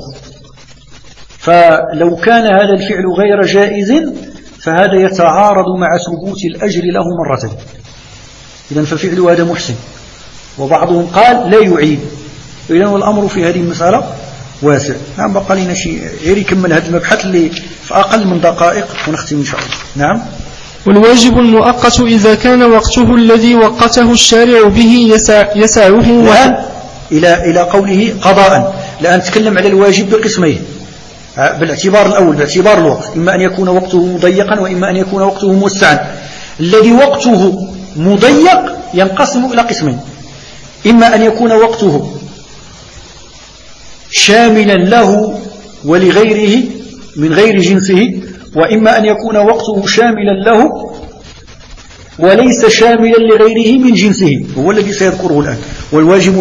فلو كان هذا الفعل غير جائز فهذا يتعارض مع ثبوت الأجر له مرتين، إذن ففعل هذا محسن. وبعضهم قال لا يعيد. إذن والأمر في هذه المسألة واسع. نعم بقى لنا شيء غير يكمل هذا المبحث اللي في أقل من دقائق ونختم إن شاء الله. نعم. والواجب المؤقت إذا كان وقته الذي وقته الشارع به يسعه إلى قوله قضاء. الآن نتكلم على الواجب بقسمين بالاعتبار الأول باعتبار الوقت، إما أن يكون وقته ضيقا وإما أن يكون وقته موسعا. الذي وقته مضيق ينقسم إلى قسمين، إما أن يكون وقته شاملا له ولغيره من غير جنسه، وإما أن يكون وقته شاملا له وليس شاملا لغيره من جنسه، هو الذي سيذكره الآن. والواجب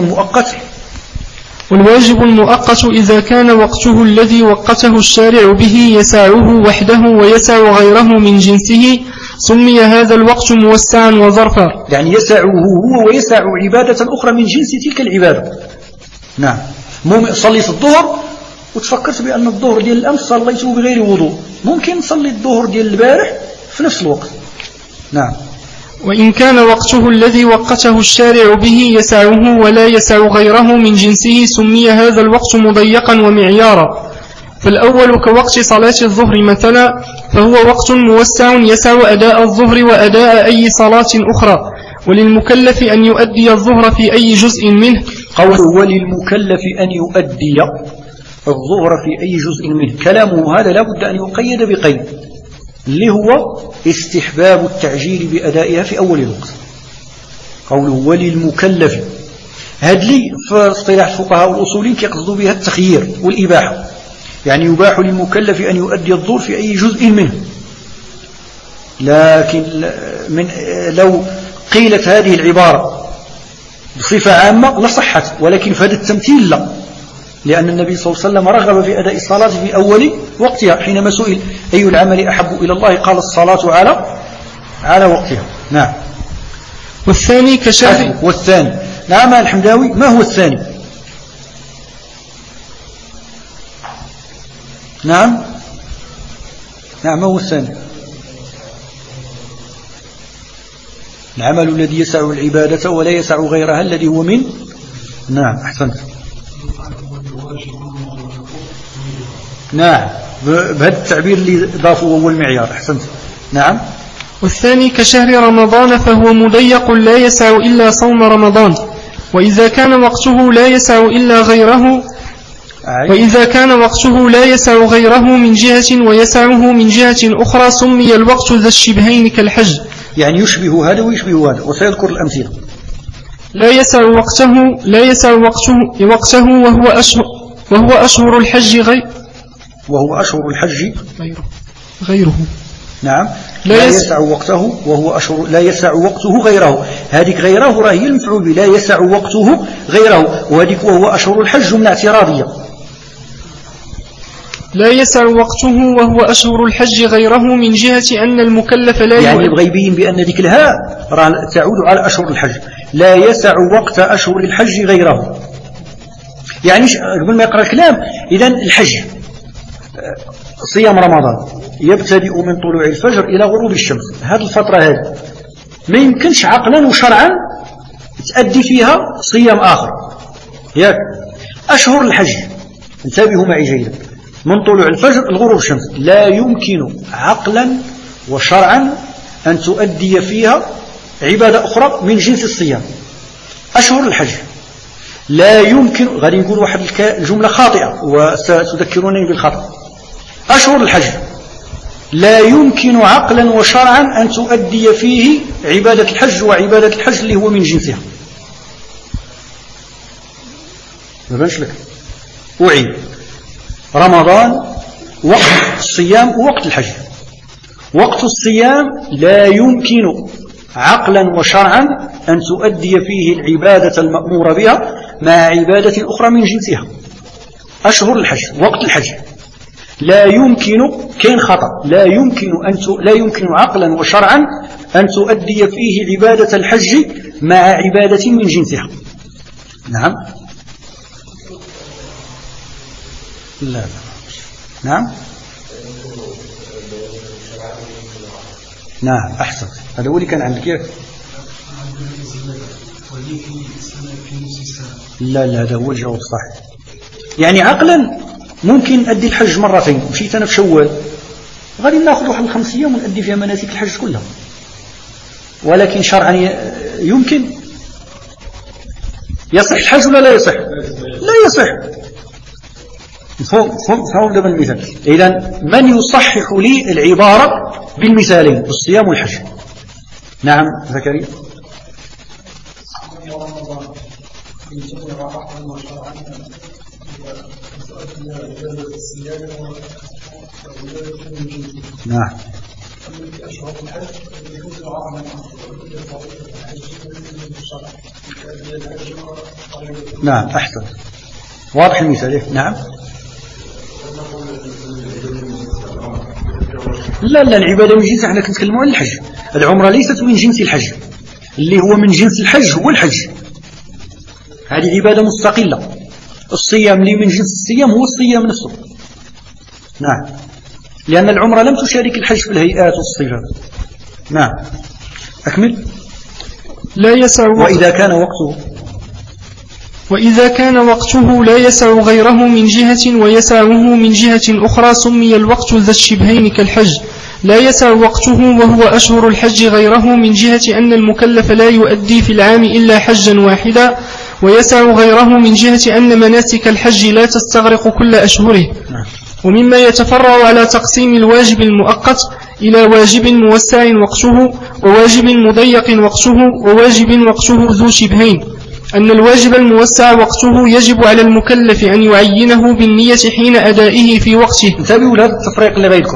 المؤقت إذا كان وقته الذي وقته الشارع به يسعه وحده ويسع غيره من جنسه سمي هذا الوقت موسعا وظرفا. يعني يسعه هو ويسع عبادة أخرى من جنس تلك العبادة. نعم. صليت الظهر وتفكرت بأن الظهر ديال الأمس صليته بغير وضوء، ممكن نصلي الظهر ديال البارح في نفس الوقت. نعم. وإن كان وقته الذي وقته الشارع به يسعه ولا يسع غيره من جنسه سمي هذا الوقت مضيقا ومعيارا. فالأول كوقت صلاة الظهر مثلا، فهو وقت موسع يسع أداء الظهر وأداء أي صلاة أخرى، وللمكلف أن يؤدي الظهر في أي جزء منه. قوله وللمكلف أن يؤدي الظهر في أي جزء منه، كلامه هذا لا بد أن يقيد بقيد اللي هو استحباب التعجيل بأدائها في أول الوقت. قوله وللمكلف، هذا لي في اصطلاح الفقهاء والأصولين يقصدوا بها التخيير والإباحة، يعني يباح للمكلف أن يؤدي الظهر في أي جزء منه. لكن لو قيلت هذه العبارة بصفة عامة لصحت، ولكن في هذا التمثيل لا، لأن النبي صلى الله عليه وسلم رغب في أداء الصلاة في أول وقتها. حينما سئل أي العمل أحب إلى الله قال الصلاة على وقتها. نعم. والثاني كشهر. والثاني نعم الحمداوي، ما هو الثاني؟ نعم ما هو الثاني؟ العمل الذي يسع العبادة ولا يسع غيرها الذي هو من. نعم أحسنت. نعم بهذا التعبير اللي ضافه هو المعيار. أحسنت. نعم. والثاني كشهر رمضان فهو مضيق لا يسع إلا صوم رمضان، وإذا كان وقته لا يسع إلا غيره من جهة ويسعه من جهة أخرى سمي الوقت ذا الشبهين كالحج. يعني يشبه هذا ويشبه هذا، وسيذكر الأمثلة. لا يسع وقته وهو أشهر الحج غيره. نعم. لا يسع وقته وهو أشهر، لا يسع وقته غيره. هذيك غيره راهي المفعول به، لا يسع وقته غيره، وهذيك وهو أشهر الحج من اعتراضية. لا يسع وقته وهو أشهر الحج غيره من جهة أن المكلف لا يعني يبغى يبين بأن ذيك الهاء تعود على أشهر الحج. لا يسع وقت أشهر الحج غيره، يعني قبل ما يقرأ الكلام، إذن الحج صيام رمضان يبتدئ من طلوع الفجر إلى غروب الشمس. هذه الفترة هذه ما يمكنش عقلا وشرعا تأدي فيها صيام آخر. ياك أشهر الحج انتبهوا معي جيدا، من طلوع الفجر لغروب الشمس لا يمكن عقلا وشرعا أن تؤدي فيها عبادة أخرى من جنس الصيام. أشهر الحج لا يمكن، غادي نقول واحد الجملة خاطئة وستذكرونني بالخطأ. أشهر الحج لا يمكن عقلا وشرعا أن تؤدي فيه عبادة الحج وعبادة الحج اللي هو من جنسها. ما بانش لك؟ أعيد. رمضان وقت الصيام ووقت الحج. وقت الصيام لا يمكن عقلا وشرعا أن تؤدي فيه العبادة المأمور بها مع عبادة أخرى من جنسها. أشهر الحج وقت الحج لا يمكن، كين خطأ، لا يمكن عقلا وشرعا أن تؤدي فيه عبادة الحج مع عبادة من جنسها. نعم. لا. نعم. نعم أحسن، هذا هو اللي كان عندك ياك. لا هذا هو الجواب الصحيح. يعني عقلا ممكن أدي الحج مرتين، مشيت أنا في شوال غادي ناخذ واحد 5 أيام ونأدي فيها مناسك الحج كلها، ولكن شرعا يمكن يصح الحج ولا لا يصح؟ لا يصح. فهم دابا المثال. إذن من يصحح لي العبارة بالمثالين بالصيام والحج؟ نعم زكريا. نعم نعم أحسن، واضح المثال. نعم. لا العبادة من جنس، احنا كنتكلموا عن الحج. العمرة ليست من جنس الحج، اللي هو من جنس الحج هو الحج، هذه عبادة مستقلة. الصيام اللي من جنس الصيام هو الصيام نفسه. نعم، لأن العمرة لم تشارك الحج في الهيئات والصفات. نعم أكمل. لا يسع وإذا كان وقته لا يسع غيره من جهة ويسعه من جهة أخرى سمي الوقت ذا الشبهين كالحج. لا يسع وقته وهو أشهر الحج غيره من جهة أن المكلف لا يؤدي في العام إلا حجا واحدا، ويسع غيره من جهة أن مناسك الحج لا تستغرق كل أشهره. ومما يتفرع على تقسيم الواجب المؤقت إلى واجب موسع وقته وواجب مضيق وقته وواجب وقته ذو شبهين، أن الواجب الموسع وقته يجب على المكلف أن يعينه بالنية حين أدائه في وقته. انتبهوا لهذا التفريق اللي غيذكر،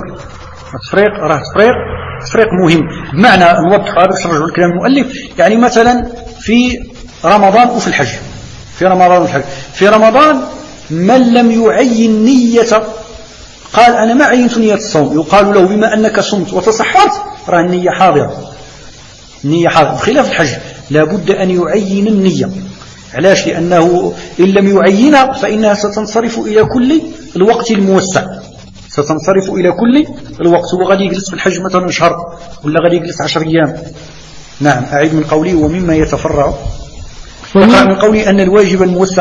تفريق مهم. بمعنى نوضح هذا شرح الكلام المؤلف، يعني مثلا في رمضان وفي الحج. في رمضان من لم يعين نية، قال أنا ما عينت نية الصوم، يقال له بما أنك صمت وتصحرت راه النية حاضرة، بخلاف الحج لابد أن يعين النية. علاش؟ لأنه إن لم يعينها فإنها ستنصرف إلى كل الوقت الموسع، وغادي يجلس في الحج مثلا شهر ولا غادي يجلس 10 أيام. نعم أعيد من قولي ومما يتفرع من قولي أن الواجب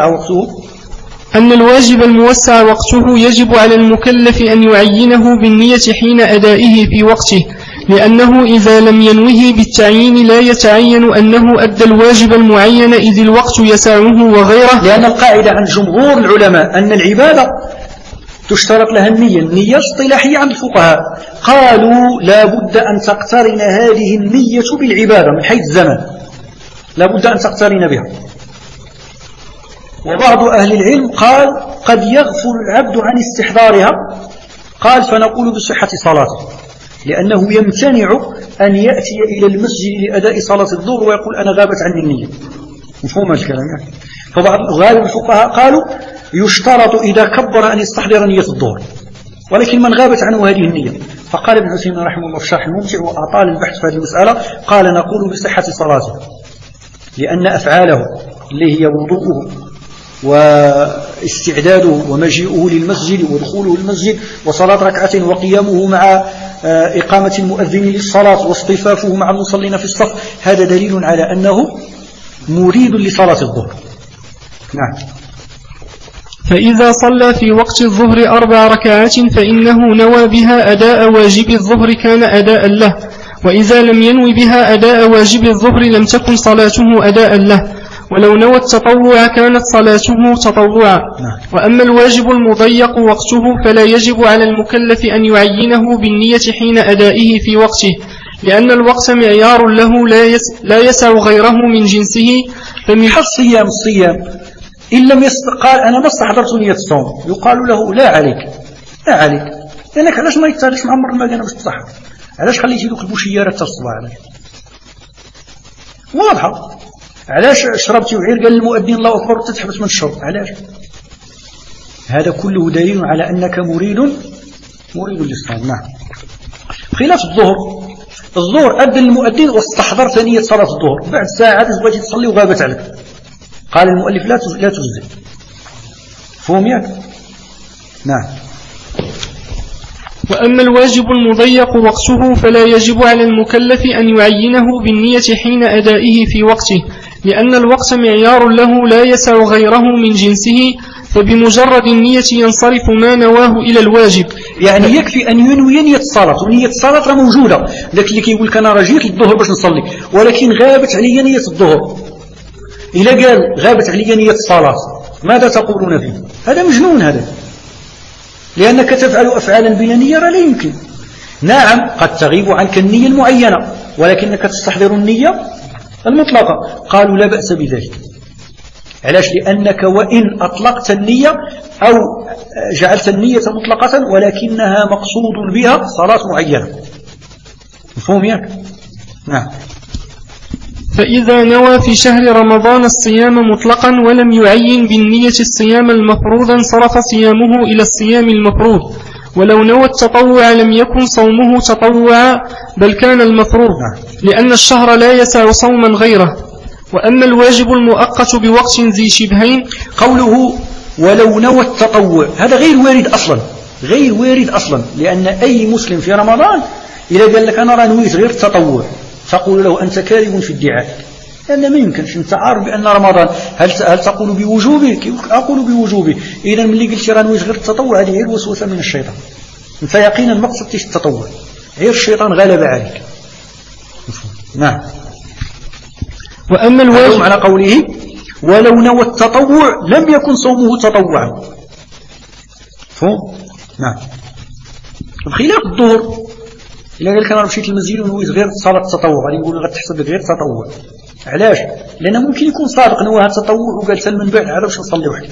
الموسع وقته يجب على المكلف أن يعينه بالنية حين أدائه في وقته، لأنه إذا لم ينوه بالتعيين لا يتعين أنه أدى الواجب المعين إذ الوقت يسعه وغيره. لأن القاعدة عند جمهور العلماء أن العبادة تشترط لها النية اصطلاحية عند الفقهاء، قالوا لا بد أن تقترن هذه النية بالعبادة من حيث الزمان، لا بد أن تقترن بها. وبعض أهل العلم قال قد يغفل العبد عن استحضارها، قال فنقول بصحة صلاته، لأنه يمتنع أن يأتي إلى المسجد لأداء صلاة الظهر ويقول أنا غابت عني النية. مفهوم الكلام يعني؟ فبعض غالب الفقهاء قالوا يشترط إذا كبر أن يستحضر نية الظهر، ولكن من غابت عنه هذه النية. فقال ابن عثيمين رحمه الله في الشرح الممتع وأطال البحث في هذه المسألة، قال نقول بصحة صلاته، لأن أفعاله اللي هي وضوءه واستعداده ومجيئه للمسجد ودخوله المسجد وصلاة ركعتين وقيامه مع إقامة المؤذن للصلاة واصطفافه مع المصلين في الصف، هذا دليل على أنه مريد لصلاة الظهر. نعم. فإذا صلى في وقت الظهر 4 ركعات فإنه نوى بها أداء واجب الظهر كان أداء له، وإذا لم ينوي بها أداء واجب الظهر لم تكن صلاته أداء له، ولو نوى التطوع كانت صلاته تطوعا. وأما الواجب المضيق وقته فلا يجب على المكلف أن يعينه بالنية حين أدائه في وقته، لأن الوقت معيار له لا يسع غيره من جنسه. الصيام إن لم قال أنا ما استحضرت نية الصوم، يقال له لا عليك، لأنك علاش ما يتسالش معمر المكان باش تصحر؟ علاش خليتي دوك البوشيارات تصبح عليك؟ واضحة. علاش شربتي وعير قال المؤذن الله أكبر وتتحبس من الشرب؟ علاش؟ هذا كله دليل على أنك مريد للصوم. نعم. خلاف الظهر أذن المؤذن واستحضرت نية صلاة الظهر، بعد ساعة تبغي تصلي وغابت عليك، قال المؤلف لا تجزئ. فهم ياك؟ نعم. وأما الواجب المضيق وقته فلا يجب على المكلف أن يعينه بالنية حين أدائه في وقته، لأن الوقت معيار له لا يسع غيره من جنسه، فبمجرد النية ينصرف ما نواه إلى الواجب. يعني يكفي أن ينوي نية الصلاة، ونية الصلاة راه موجودة. لكن اللي كيقول لك أنا راه جيت للظهر باش نصلي ولكن غابت علي نية الظهر، إلا قال غابت علي نية الصلاة ماذا تقولون فيه؟ هذا مجنون هذا، لأنك تفعل أفعالا بلا نية لا يمكن. نعم قد تغيب عنك النية المعينة ولكنك تستحضر النية المطلقة. قالوا لا بأس بذلك. علاش؟ لأنك وإن أطلقت النية أو جعلت النية مطلقة ولكنها مقصود بها صلاة معينة. مفهوم ياك؟ نعم. فإذا نوى في شهر رمضان الصيام مطلقا ولم يعين بالنية الصيام المفروض انصرف صيامه إلى الصيام المفروض، ولو نوى التطوع لم يكن صومه تطوعا بل كان المفروض، لأن الشهر لا يسع صوما غيره. وأما الواجب المؤقت بوقت ذي شبهين، قوله ولو نوى التطوع هذا غير وارد أصلا، غير وارد أصلا، لأن أي مسلم في رمضان إذا قال لك أنا نويت غير التطوع تقول له أنت كاذب في ادعائك، لأن ما يمكنش. أنت عارف بأن رمضان هل تقول بوجوبه؟ أقول بوجوبه. إذا ملي قلت نويت غير التطوع هذه غير وسوسة من الشيطان. أنت يقينا ما قصدتش التطوع، غير الشيطان غلب عليك. نعم. وأما الواجب على قوله ولو نوى التطوع لم يكن صومه تطوعا. نعم. بخلاف الظهر إلا قال لك أنا مشيت للمسجد ونويت غير صلاة التطوع غادي يقول غتحسب غير تطوع. علاش؟ لأنه ممكن يكون صادق نواها التطوع وقال سل من بعد عاد باش نصلي وحدي.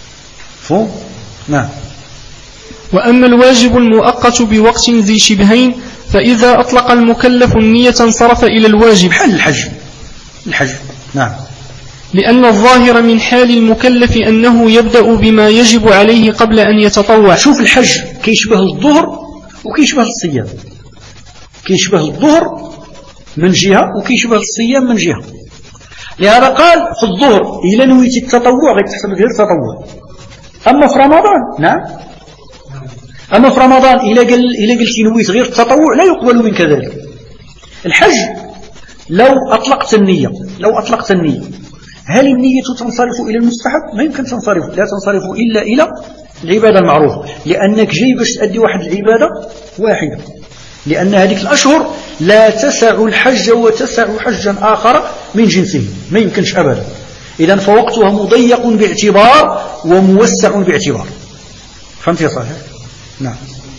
نعم. وأما الواجب المؤقت بوقت ذي شبهين فإذا أطلق المكلف النية انصرف إلى الواجب. حل الحج. نعم. لأن الظاهر من حال المكلف أنه يبدأ بما يجب عليه قبل أن يتطوع. شوف الحج كيشبه الظهر وكيشبه الصيام، كيشبه الظهر من جهة وكيشبه الصيام من جهة. لهذا قال في الظهر إلا نويت التطوع غيتحسب غير تطوع. أما في رمضان نعم، أما في رمضان إلا قلت نويت غير التطوع لا يقبل منك ذلك. الحج لو أطلقت النية هل النية تنصرف إلى المستحب؟ ما يمكن تنصرف، لا تنصرف إلا إلى العبادة المعروفة، لأنك جاي باش تأدي واحد العبادة واحدة، لأن هذه الأشهر لا تسع الحج وتسع حجا آخر من جنسه، ما يمكنش أبدا. إذن فوقتها مضيق باعتبار وموسع باعتبار. فهمت يا صالح؟ نعم.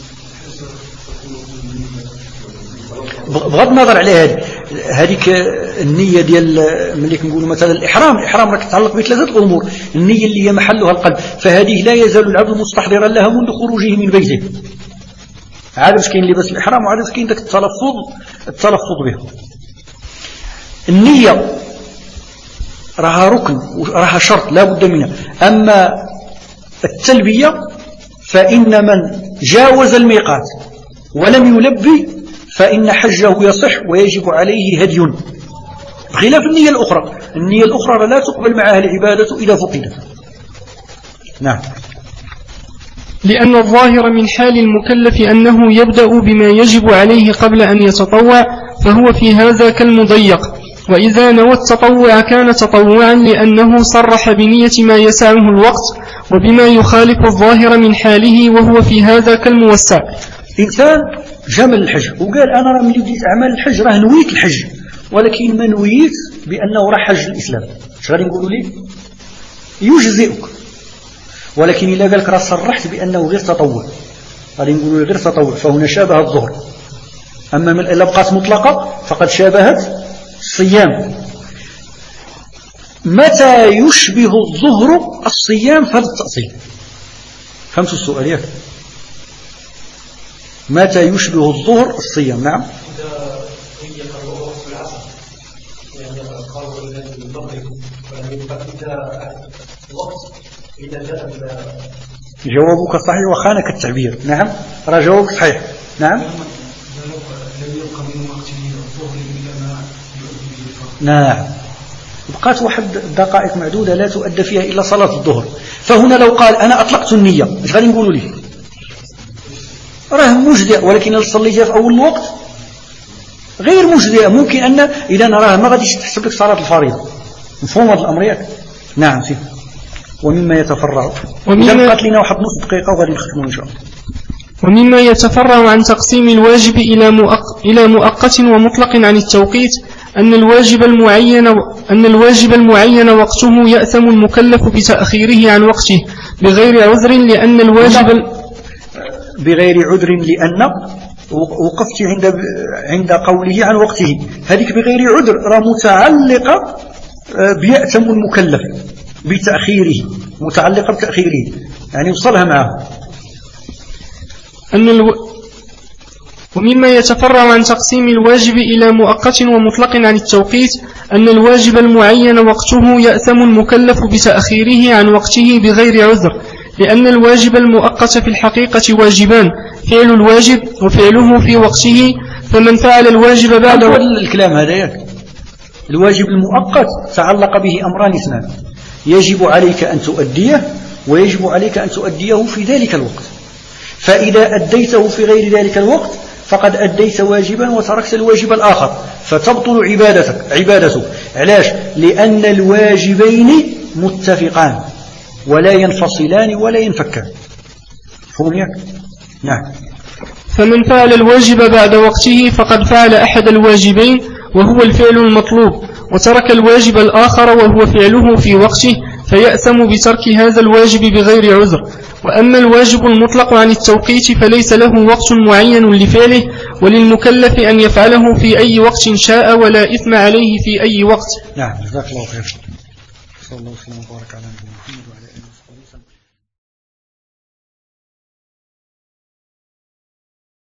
بغض النظر على هذيك النية ديال ملي كنقولوا مثلا الإحرام راك تتعلق بثلاثة أمور. النية اللي هي محلها القلب، فهذه لا يزال العبد مستحضرا لها منذ خروجه من بيته. عاد باش كاين لباس الإحرام وعاد باش كاين داك التلفظ بها. النية راها ركن وراها شرط لا بد منها. أما التلبية فإن من جاوز الميقات ولم يلبي فإن حجه يصح ويجب عليه هدي، بخلاف النية الأخرى. النية الأخرى لا تقبل معها العبادة إذا فقدت. نعم. لأن الظاهر من حال المكلف أنه يبدأ بما يجب عليه قبل أن يتطوع، فهو في هذا كالمضيق. وإذا نوى التطوع كان تطوعا لأنه صرح بنية ما يسعه الوقت وبما يخالف الظاهر من حاله، وهو في هذا كالموسع. إنسان جمل الحج وقال أنا راه ملي بديت أعمال الحج راه نويت الحج ولكن ما نويت بأنه راه حج الإسلام. اش غادي نقولوا ليه؟ يجزئك. ولكن إلا قالك راه صرحت بأنه غير تطوع غادي نقولوا غير تطوع، فهنا شابه الظهر. أما إلا بقات مطلقة فقد شابهت الصيام. متى يشبه الظهر الصيام في هذا التأصيل؟ فهمتوا السؤال ياك؟ متى يشبه الظهر الصيام؟ نعم. جوابك صحيح وخانك التعبير. نعم راه جوابك صحيح. نعم. نعم. بقات واحد دقائق معدودة لا تؤدى فيها إلا صلاة الظهر. فهنا لو قال أنا أطلقت النية ايش غادي نقولوا ليه؟ راه مجزئ، ولكن لو صليتها في أول الوقت غير مجزئة. ممكن أن إذا راه ما غاديش تحسب لك صلاة الفريضة. مفهوم هذا الأمر ياك؟ نعم سيدي. ومما يتفرع إذا بقات لنا واحد نص دقيقة وغادي نختموا إن شاء الله. ومما يتفرع عن تقسيم الواجب إلى مؤقت ومطلق عن التوقيت أن الواجب المعين وقته يأثم المكلف بتأخيره عن وقته بغير عذر لأن الواجب بغير عذر لأن وقفت عند قوله عن وقته، هذيك بغير عذر راه متعلقة بيأثم المكلف بتأخيره، متعلقة بتأخيره يعني وصلها معه. ومما يتفرع عن تقسيم الواجب إلى مؤقت ومطلق عن التوقيت أن الواجب المعين وقته يأثم المكلف بتأخيره عن وقته بغير عذر لأن الواجب المؤقت في الحقيقة واجبان، فعل الواجب وفعله في وقته، فمن فعل الواجب بعد الكلام هذا الواجب المؤقت تعلق به أمران اثنان، يجب عليك أن تؤديه ويجب عليك أن تؤديه في ذلك الوقت، فإذا أديته في غير ذلك الوقت فقد أديت واجبا وتركت الواجب الآخر فتبطل عبادتك. علاش؟ لأن الواجبين متفقان ولا ينفصلان ولا ينفكان. فهم ياك؟ نعم. فمن فعل الواجب بعد وقته فقد فعل أحد الواجبين وهو الفعل المطلوب، وترك الواجب الآخر وهو فعله في وقته، فيأثم بترك هذا الواجب بغير عذر. وأما الواجب المطلق عن التوقيت فليس له وقت معين لفعله، وللمكلف أن يفعله في أي وقت شاء ولا إثم عليه في أي وقت. نعم، جزاك الله خير. صلى الله وسلم وبارك على نبينا محمد وعلى آله وصحبه وسلم.